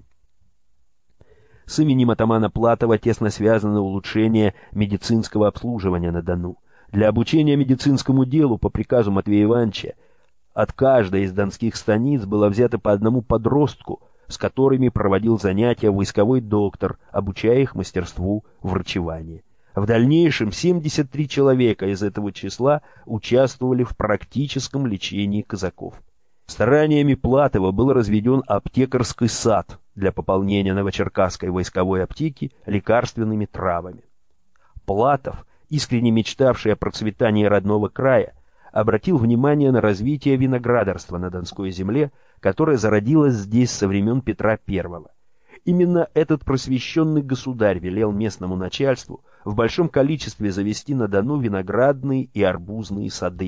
Speaker 1: С именем атамана Платова тесно связано улучшение медицинского обслуживания на Дону. Для обучения медицинскому делу по приказу Матвея Ивановича от каждой из донских станиц было взято по одному подростку, с которыми проводил занятия войсковой доктор, обучая их мастерству врачевания. В дальнейшем семьдесят три человека из этого числа участвовали в практическом лечении казаков. Стараниями Платова был разведен аптекарский сад для пополнения новочеркасской войсковой аптеки лекарственными травами. Платов, искренне мечтавший о процветании родного края, обратил внимание на развитие виноградарства на Донской земле, которое зародилось здесь со времен Петра Первого. Именно этот просвещенный государь велел местному начальству в большом количестве завести на Дону виноградные и арбузные сады.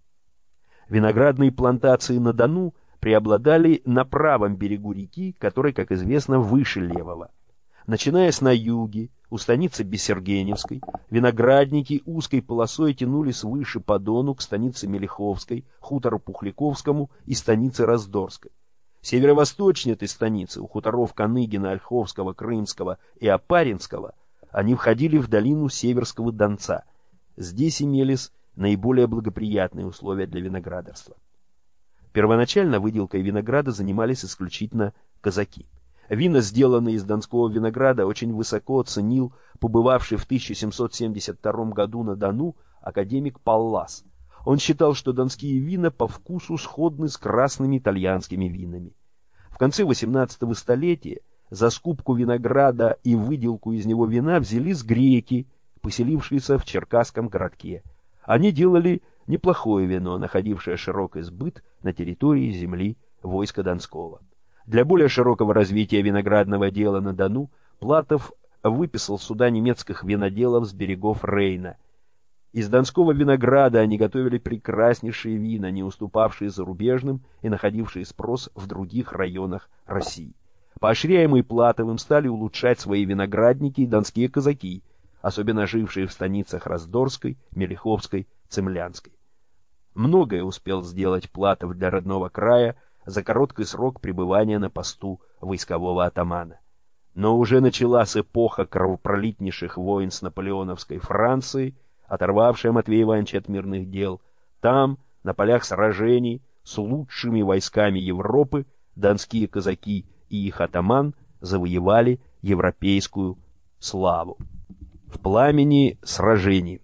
Speaker 1: Виноградные плантации на Дону преобладали на правом берегу реки, который, как известно, выше левого. Начиная с на юге, у станицы Бессергеневской, виноградники узкой полосой тянулись выше по Дону к станице Мелиховской, хутору Пухляковскому и станице Раздорской. Северо-восточнее этой станицы, у хуторов Каныгина, Ольховского, Крымского и Опаринского, они входили в долину Северского Донца. Здесь имелись наиболее благоприятные условия для виноградарства. Первоначально выделкой винограда занимались исключительно казаки. Вина, сделанные из донского винограда, очень высоко оценил побывавший в тысяча семьсот семьдесят втором году на Дону академик Паллас. Он считал, что донские вина по вкусу сходны с красными итальянскими винами. В конце восемнадцатого столетия за скупку винограда и выделку из него вина взялись греки, поселившиеся в черкасском городке. Они делали неплохое вино, находившее широкий сбыт на территории земли войска Донского. Для более широкого развития виноградного дела на Дону Платов выписал суда немецких виноделов с берегов Рейна. Из донского винограда они готовили прекраснейшие вина, не уступавшие зарубежным и находившие спрос в других районах России. Поощряемые Платовым стали улучшать свои виноградники и донские казаки, особенно жившие в станицах Раздорской, Мелиховской, Цемлянской. Многое успел сделать Платов для родного края за короткий срок пребывания на посту войскового атамана. Но уже началась эпоха кровопролитнейших войн с наполеоновской Францией, оторвавшая Матвея Ивановича от мирных дел. Там, на полях сражений с лучшими войсками Европы, донские казаки и их атаман завоевали европейскую славу. В пламени сражений.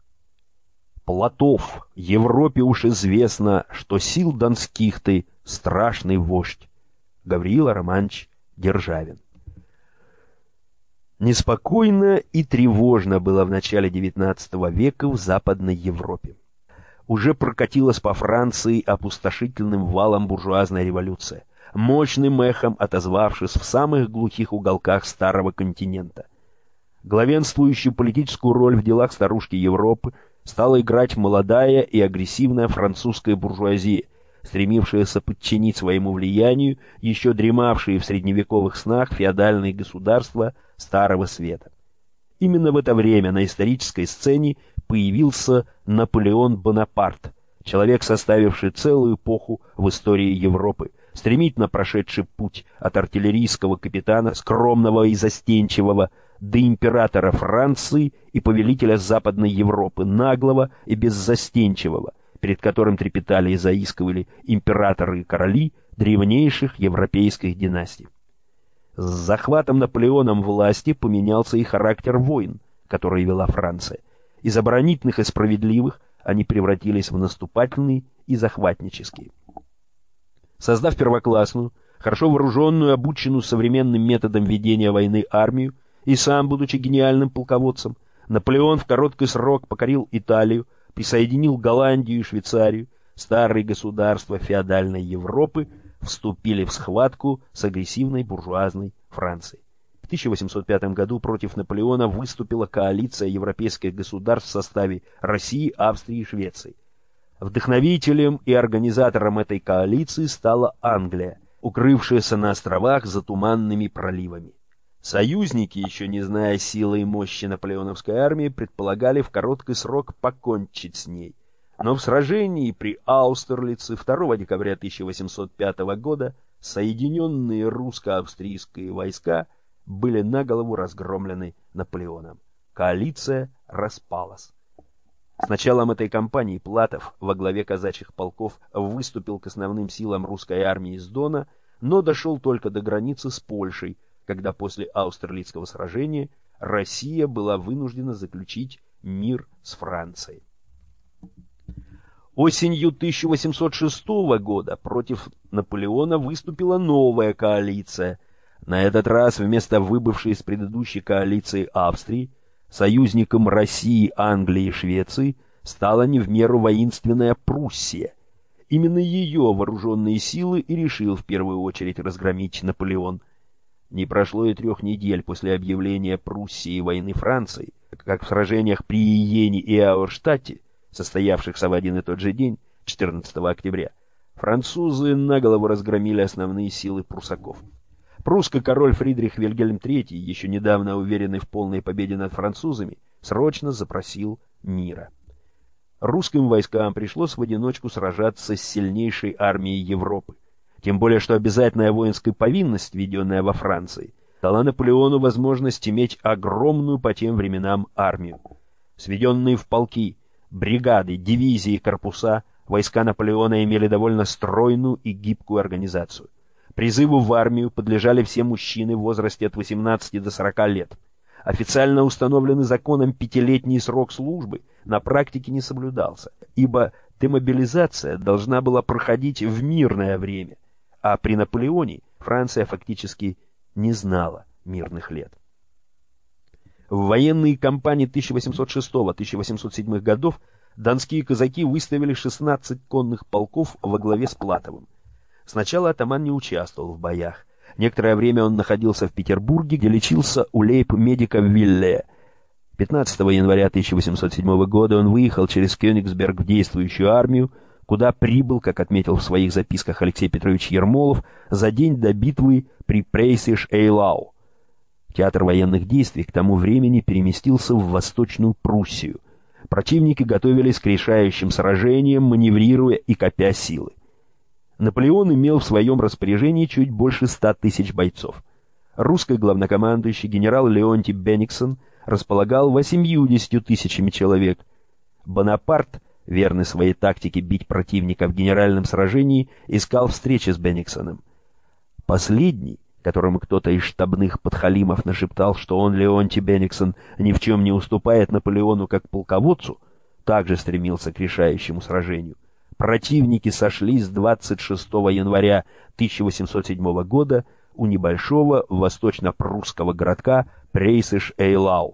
Speaker 1: Платов, Европе уж известно, что сил донских ты страшный вождь. Гавриил Романович Державин. Неспокойно и тревожно было в начале девятнадцатого века в Западной Европе. Уже прокатилась по Франции опустошительным валом буржуазная революция, мощным эхом отозвавшись в самых глухих уголках старого континента. Главенствующую политическую роль в делах старушки Европы стала играть молодая и агрессивная французская буржуазия, стремившаяся подчинить своему влиянию еще дремавшие в средневековых снах феодальные государства Старого Света. Именно в это время на исторической сцене появился Наполеон Бонапарт, человек, составивший целую эпоху в истории Европы, стремительно прошедший путь от артиллерийского капитана, скромного и застенчивого, до императора Франции и повелителя Западной Европы, наглого и беззастенчивого, перед которым трепетали и заискивали императоры и короли древнейших европейских династий. С захватом Наполеоном власти поменялся и характер войн, которые вела Франция. Из оборонительных и справедливых они превратились в наступательные и захватнические. Создав первоклассную, хорошо вооруженную, обученную современным методам ведения войны армию, и сам, будучи гениальным полководцем, Наполеон в короткий срок покорил Италию, присоединил Голландию и Швейцарию, старые государства феодальной Европы вступили в схватку с агрессивной буржуазной Францией. В тысяча восемьсот пятом году против Наполеона выступила коалиция европейских государств в составе России, Австрии и Швеции. Вдохновителем и организатором этой коалиции стала Англия, укрывшаяся на островах за туманными проливами. Союзники, еще не зная силы и мощи наполеоновской армии, предполагали в короткий срок покончить с ней. Но в сражении при Аустерлице второго декабря тысяча восемьсот пятого года соединенные русско-австрийские войска были на голову разгромлены Наполеоном. Коалиция распалась. С началом этой кампании Платов во главе казачьих полков выступил к основным силам русской армии с Дона, но дошел только до границы с Польшей, когда после Аустерлицкого сражения Россия была вынуждена заключить мир с Францией. Осенью тысяча восемьсот шестого года против Наполеона выступила новая коалиция. На этот раз вместо выбывшей из предыдущей коалиции Австрии, союзником России, Англии и Швеции стала не в меру воинственная Пруссия. Именно ее вооруженные силы и решил в первую очередь разгромить Наполеон. Не прошло и трех недель после объявления Пруссии войны Франции, как в сражениях при Иене и Ауэрштадте, состоявшихся в один и тот же день, четырнадцатого октября, французы наголову разгромили основные силы пруссаков. Прусский король Фридрих Вильгельм третий, еще недавно уверенный в полной победе над французами, срочно запросил мира. Русским войскам пришлось в одиночку сражаться с сильнейшей армией Европы. Тем более, что обязательная воинская повинность, введенная во Франции, дала Наполеону возможность иметь огромную по тем временам армию. Сведенные в полки, бригады, дивизии и корпуса, войска Наполеона имели довольно стройную и гибкую организацию. Призыву в армию подлежали все мужчины в возрасте от восемнадцати до сорока лет. Официально установленный законом пятилетний срок службы на практике не соблюдался, ибо демобилизация должна была проходить в мирное время, а при Наполеоне Франция фактически не знала мирных лет. В военные кампании тысяча восемьсот шестого — тысяча восемьсот седьмого годов донские казаки выставили шестнадцать конных полков во главе с Платовым. Сначала атаман не участвовал в боях. Некоторое время он находился в Петербурге, где лечился у лейб-медика Вилле. пятнадцатого января тысяча восемьсот седьмого года он выехал через Кёнигсберг в действующую армию, куда прибыл, как отметил в своих записках Алексей Петрович Ермолов, за день до битвы при Прейсиш-Эйлау. Театр военных действий к тому времени переместился в Восточную Пруссию. Противники готовились к решающим сражениям, маневрируя и копя силы. Наполеон имел в своем распоряжении чуть больше ста тысяч бойцов. Русский главнокомандующий генерал Леонтий Бенниксон располагал восемьюдесятью тысячами человек. Бонапарт, верный своей тактике бить противника в генеральном сражении, искал встречи с Бенниксоном. Последний, которому кто-то из штабных подхалимов нашептал, что он, Леонтий Бенниксон, ни в чем не уступает Наполеону как полководцу, также стремился к решающему сражению. Противники сошлись двадцать шестого января тысяча восемьсот седьмого года у небольшого восточно-прусского городка Прейсиш-Эйлау.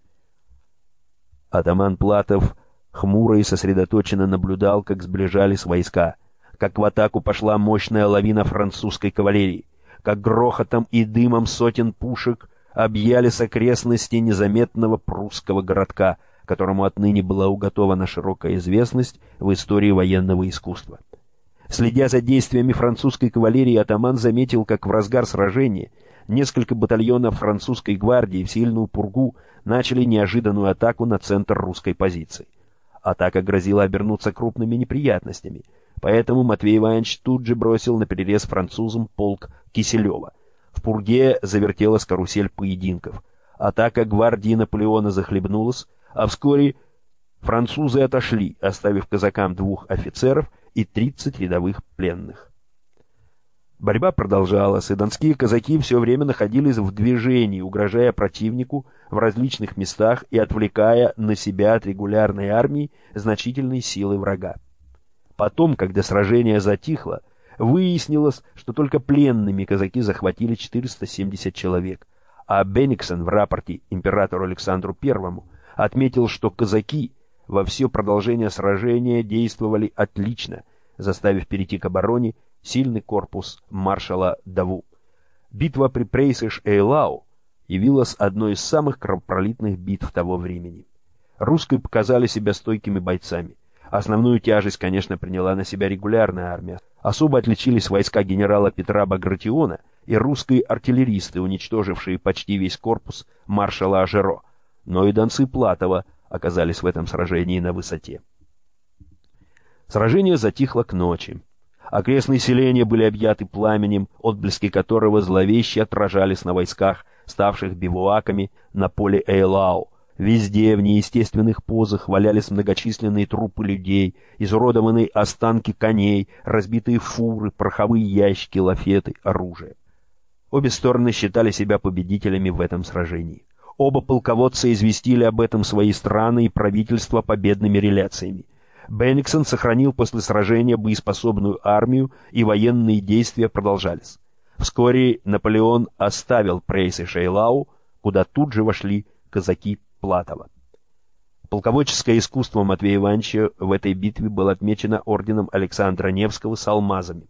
Speaker 1: Атаман Платов хмуро и сосредоточенно наблюдал, как сближались войска, как в атаку пошла мощная лавина французской кавалерии, как грохотом и дымом сотен пушек объялись окрестности незаметного прусского городка, которому отныне была уготована широкая известность в истории военного искусства. Следя за действиями французской кавалерии, атаман заметил, как в разгар сражения несколько батальонов французской гвардии в сильную пургу начали неожиданную атаку на центр русской позиции. Атака грозила обернуться крупными неприятностями, поэтому Матвей Иванович тут же бросил на перерез французам полк Киселева. В пурге завертелась карусель поединков. Атака гвардии Наполеона захлебнулась, а вскоре французы отошли, оставив казакам двух офицеров и тридцать рядовых пленных. Борьба продолжалась, и донские казаки все время находились в движении, угрожая противнику в различных местах и отвлекая на себя от регулярной армии значительные силы врага. Потом, когда сражение затихло, выяснилось, что только пленными казаки захватили четыреста семьдесят человек, а Бенниксон в рапорте императору Александру Первому отметил, что казаки во все продолжение сражения действовали отлично, заставив перейти к обороне сильный корпус маршала Даву. Битва при Прейсиш-Эйлау явилась одной из самых кровопролитных битв того времени. Русские показали себя стойкими бойцами. Основную тяжесть, конечно, приняла на себя регулярная армия. Особо отличились войска генерала Петра Багратиона и русские артиллеристы, уничтожившие почти весь корпус маршала Ажеро. Но и донцы Платова оказались в этом сражении на высоте. Сражение затихло к ночи. Окрестные селения были объяты пламенем, отблески которого зловеще отражались на войсках, ставших бивуаками на поле Эйлау. Везде в неестественных позах валялись многочисленные трупы людей, изуродованные останки коней, разбитые фуры, пороховые ящики, лафеты, оружие. Обе стороны считали себя победителями в этом сражении. Оба полководца известили об этом свои страны и правительства победными реляциями. Бенниксен сохранил после сражения боеспособную армию, и военные действия продолжались. Вскоре Наполеон оставил Прейс и Шейлау, куда тут же вошли казаки Платова. Полководческое искусство Матвея Ивановича в этой битве было отмечено орденом Александра Невского с алмазами.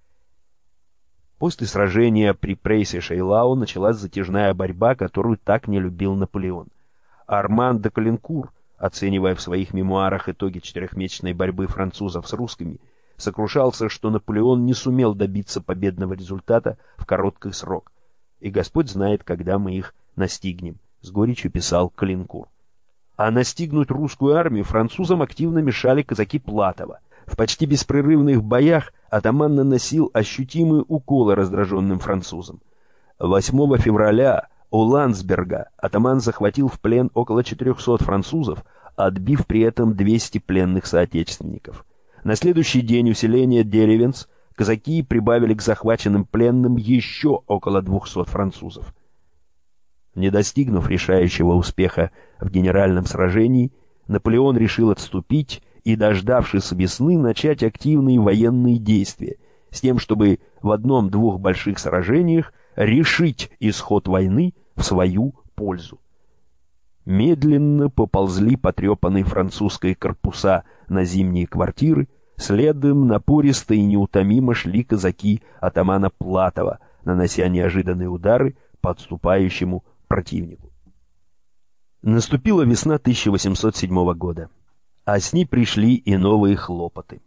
Speaker 1: После сражения при Прейсе Шейлау началась затяжная борьба, которую так не любил Наполеон. Арман де Калинкур, оценивая в своих мемуарах итоги четырехмесячной борьбы французов с русскими, сокрушался, что Наполеон не сумел добиться победного результата в короткий срок. И Господь знает, когда мы их настигнем, с горечью писал Калинкур. А настигнуть русскую армию французам активно мешали казаки Платова. В почти беспрерывных боях атаман наносил ощутимые уколы раздраженным французам. восьмого февраля у Ландсберга атаман захватил в плен около четырехсот французов, отбив при этом двести пленных соотечественников. На следующий день у селения Деревенс казаки прибавили к захваченным пленным еще около двухсот французов. Не достигнув решающего успеха в генеральном сражении, Наполеон решил отступить и, дождавшись весны, начать активные военные действия, с тем, чтобы в одном-двух больших сражениях решить исход войны в свою пользу. Медленно поползли потрепанные французские корпуса на зимние квартиры, следом напористо и неутомимо шли казаки атамана Платова, нанося неожиданные удары по отступающему противнику. Наступила весна тысяча восемьсот седьмого года, а с ней пришли и новые хлопоты.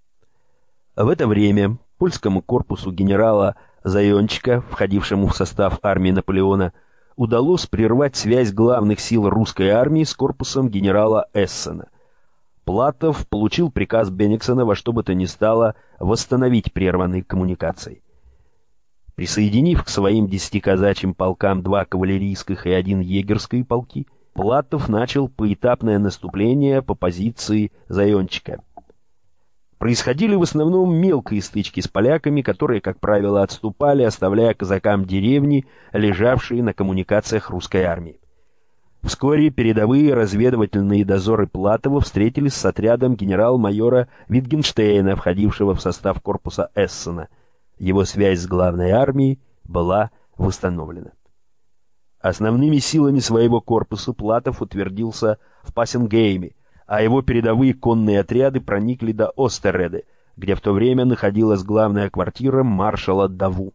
Speaker 1: В это время польскому корпусу генерала Зайончика, входившему в состав армии Наполеона, удалось прервать связь главных сил русской армии с корпусом генерала Эссена. Платов получил приказ Бенниксена во что бы то ни стало восстановить прерванные коммуникации. Присоединив к своим десяти казачьим полкам два кавалерийских и один егерские полки, Платов начал поэтапное наступление по позиции Зайончика. Происходили в основном мелкие стычки с поляками, которые, как правило, отступали, оставляя казакам деревни, лежавшие на коммуникациях русской армии. Вскоре передовые разведывательные дозоры Платова встретились с отрядом генерал-майора Витгенштейна, входившего в состав корпуса Эссена. Его связь с главной армией была восстановлена. Основными силами своего корпуса Платов утвердился в Пассенгейме, а его передовые конные отряды проникли до Остереды, где в то время находилась главная квартира маршала Даву.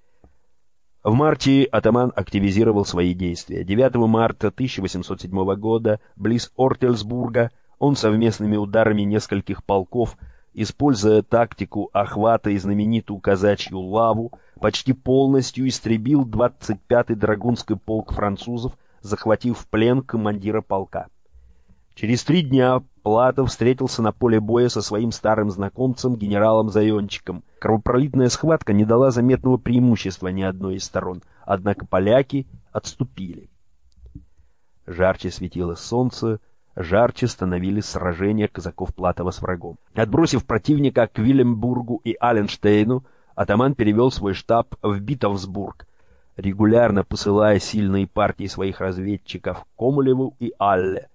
Speaker 1: В марте атаман активизировал свои действия. девятого марта тысяча восемьсот седьмого года близ Ортельсбурга он совместными ударами нескольких полков, используя тактику охвата и знаменитую казачью лаву, почти полностью истребил двадцать пятый драгунский полк французов, захватив в плен командира полка. Через три дня Платов встретился на поле боя со своим старым знакомцем генералом Зайончиком. Кровопролитная схватка не дала заметного преимущества ни одной из сторон, однако поляки отступили. Жарче светило солнце, жарче становились сражения казаков Платова с врагом. Отбросив противника к Виленбургу и Аленштейну, атаман перевел свой штаб в Битовсбург, регулярно посылая сильные партии своих разведчиков к Комулеву и Алле.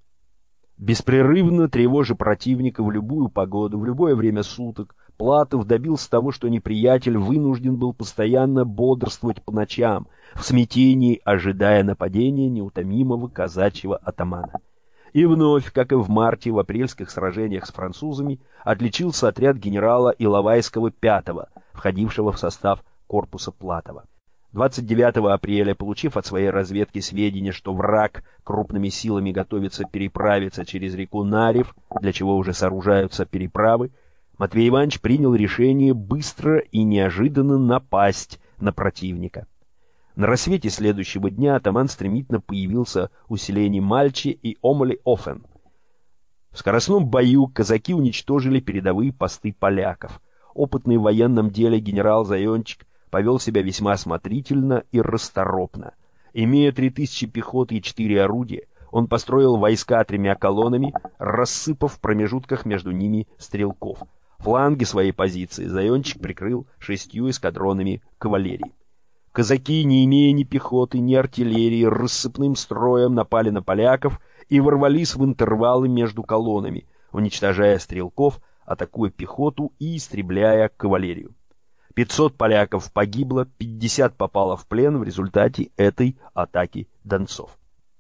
Speaker 1: Беспрерывно тревожа противника в любую погоду, в любое время суток, Платов добился того, что неприятель вынужден был постоянно бодрствовать по ночам, в смятении ожидая нападения неутомимого казачьего атамана. И вновь, как и в марте, в апрельских сражениях с французами, отличился отряд генерала Иловайского пятого, входившего в состав корпуса Платова. двадцать девятого апреля, получив от своей разведки сведения, что враг крупными силами готовится переправиться через реку Нарев, для чего уже сооружаются переправы, Матвей Иванович принял решение быстро и неожиданно напасть на противника. На рассвете следующего дня атаман стремительно появился у селений Мальчи и Омали-Офен. В скоростном бою казаки уничтожили передовые посты поляков. Опытный в военном деле генерал Зайончик повел себя весьма осмотрительно и расторопно. Имея три тысячи пехоты и четыре орудия, он построил войска тремя колоннами, рассыпав в промежутках между ними стрелков. Фланги своей позиции Зайончик прикрыл шестью эскадронами кавалерии. Казаки, не имея ни пехоты, ни артиллерии, рассыпным строем напали на поляков и ворвались в интервалы между колоннами, уничтожая стрелков, атакуя пехоту и истребляя кавалерию. пятьсот поляков погибло, пятьдесят попало в плен в результате этой атаки донцов.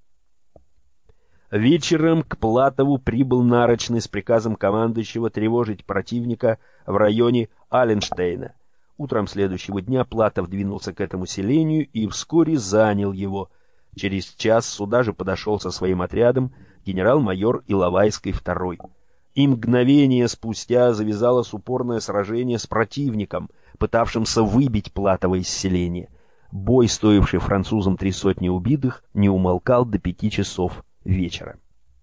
Speaker 1: Вечером к Платову прибыл Нарочный с приказом командующего тревожить противника в районе Аленштейна. Утром следующего дня Платов двинулся к этому селению и вскоре занял его. Через час сюда же подошел со своим отрядом генерал-майор Иловайский второй. И мгновение спустя завязалось упорное сражение с противником, пытавшимся выбить Платова из селения. Бой, стоивший французам три сотни убитых, не умолкал до пяти часов вечера.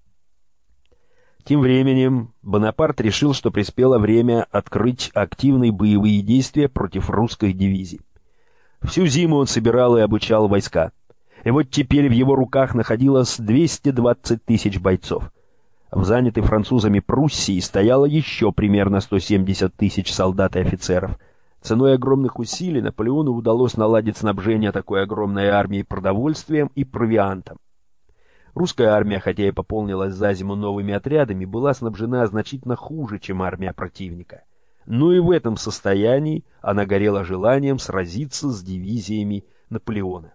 Speaker 1: Тем временем Бонапарт решил, что приспело время открыть активные боевые действия против русской дивизии. Всю зиму он собирал и обучал войска. И вот теперь в его руках находилось двести двадцать тысяч бойцов. В занятой французами Пруссии стояло еще примерно сто семьдесят тысяч солдат и офицеров. Ценой огромных усилий Наполеону удалось наладить снабжение такой огромной армии продовольствием и провиантом. Русская армия, хотя и пополнилась за зиму новыми отрядами, была снабжена значительно хуже, чем армия противника. Но и в этом состоянии она горела желанием сразиться с дивизиями Наполеона.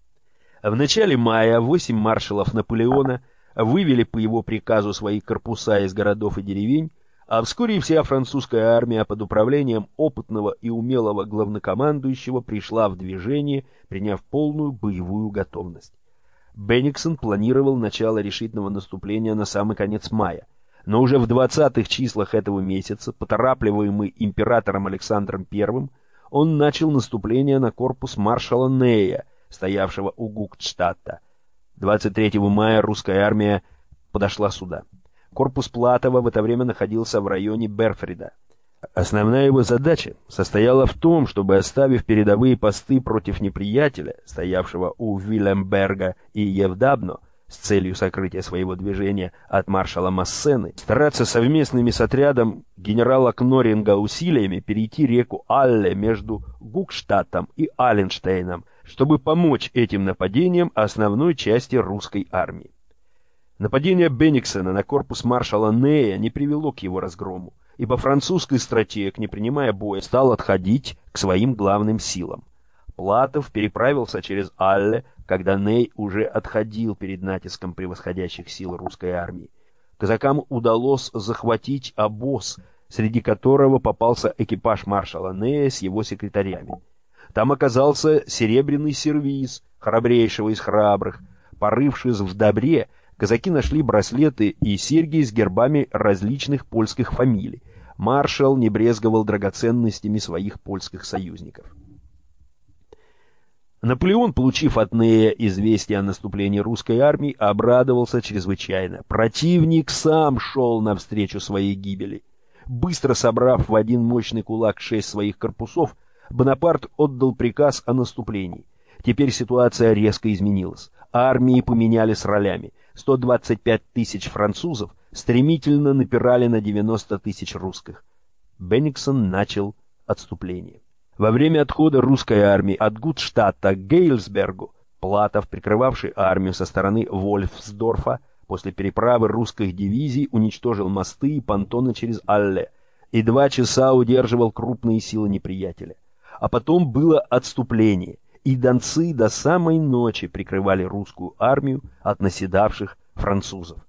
Speaker 1: В начале мая восемь маршалов Наполеона вывели по его приказу свои корпуса из городов и деревень, а вскоре и вся французская армия под управлением опытного и умелого главнокомандующего пришла в движение, приняв полную боевую готовность. Бенниксен планировал начало решительного наступления на самый конец мая, но уже в двадцатых числах этого месяца, поторапливаемый императором Александром Первым, он начал наступление на корпус маршала Нея, стоявшего у Гугтштадта. двадцать третьего мая русская армия подошла сюда. Корпус Платова в это время находился в районе Берфрида. Основная его задача состояла в том, чтобы, оставив передовые посты против неприятеля, стоявшего у Виленберга и Евдабно, с целью сокрытия своего движения от маршала Массены, стараться совместными с отрядом генерала Кноринга усилиями перейти реку Алле между Гугштадтом и Аленштейном, чтобы помочь этим нападениям основной части русской армии. Нападение Бенниксена на корпус маршала Нея не привело к его разгрому, ибо французский стратег, не принимая боя, стал отходить к своим главным силам. Платов переправился через Алле, когда Ней уже отходил перед натиском превосходящих сил русской армии. Казакам удалось захватить обоз, среди которого попался экипаж маршала Нея с его секретарями. Там оказался серебряный сервиз храбрейшего из храбрых. Порывшись в добре, казаки нашли браслеты и серьги с гербами различных польских фамилий. Маршал не брезговал драгоценностями своих польских союзников. Наполеон, получив от Нея известие о наступлении русской армии, обрадовался чрезвычайно. Противник сам шел навстречу своей гибели. Быстро собрав в один мощный кулак шесть своих корпусов, Бонапарт отдал приказ о наступлении. Теперь ситуация резко изменилась. Армии поменялись ролями. сто двадцать пять тысяч французов стремительно напирали на девяносто тысяч русских. Бенниксен начал отступление. Во время отхода русской армии от Гуттштадта к Гейлсбергу Платов, прикрывавший армию со стороны Вольфсдорфа, после переправы русских дивизий уничтожил мосты и понтоны через Алле и два часа удерживал крупные силы неприятеля. А потом было отступление, и донцы до самой ночи прикрывали русскую армию от наседавших французов.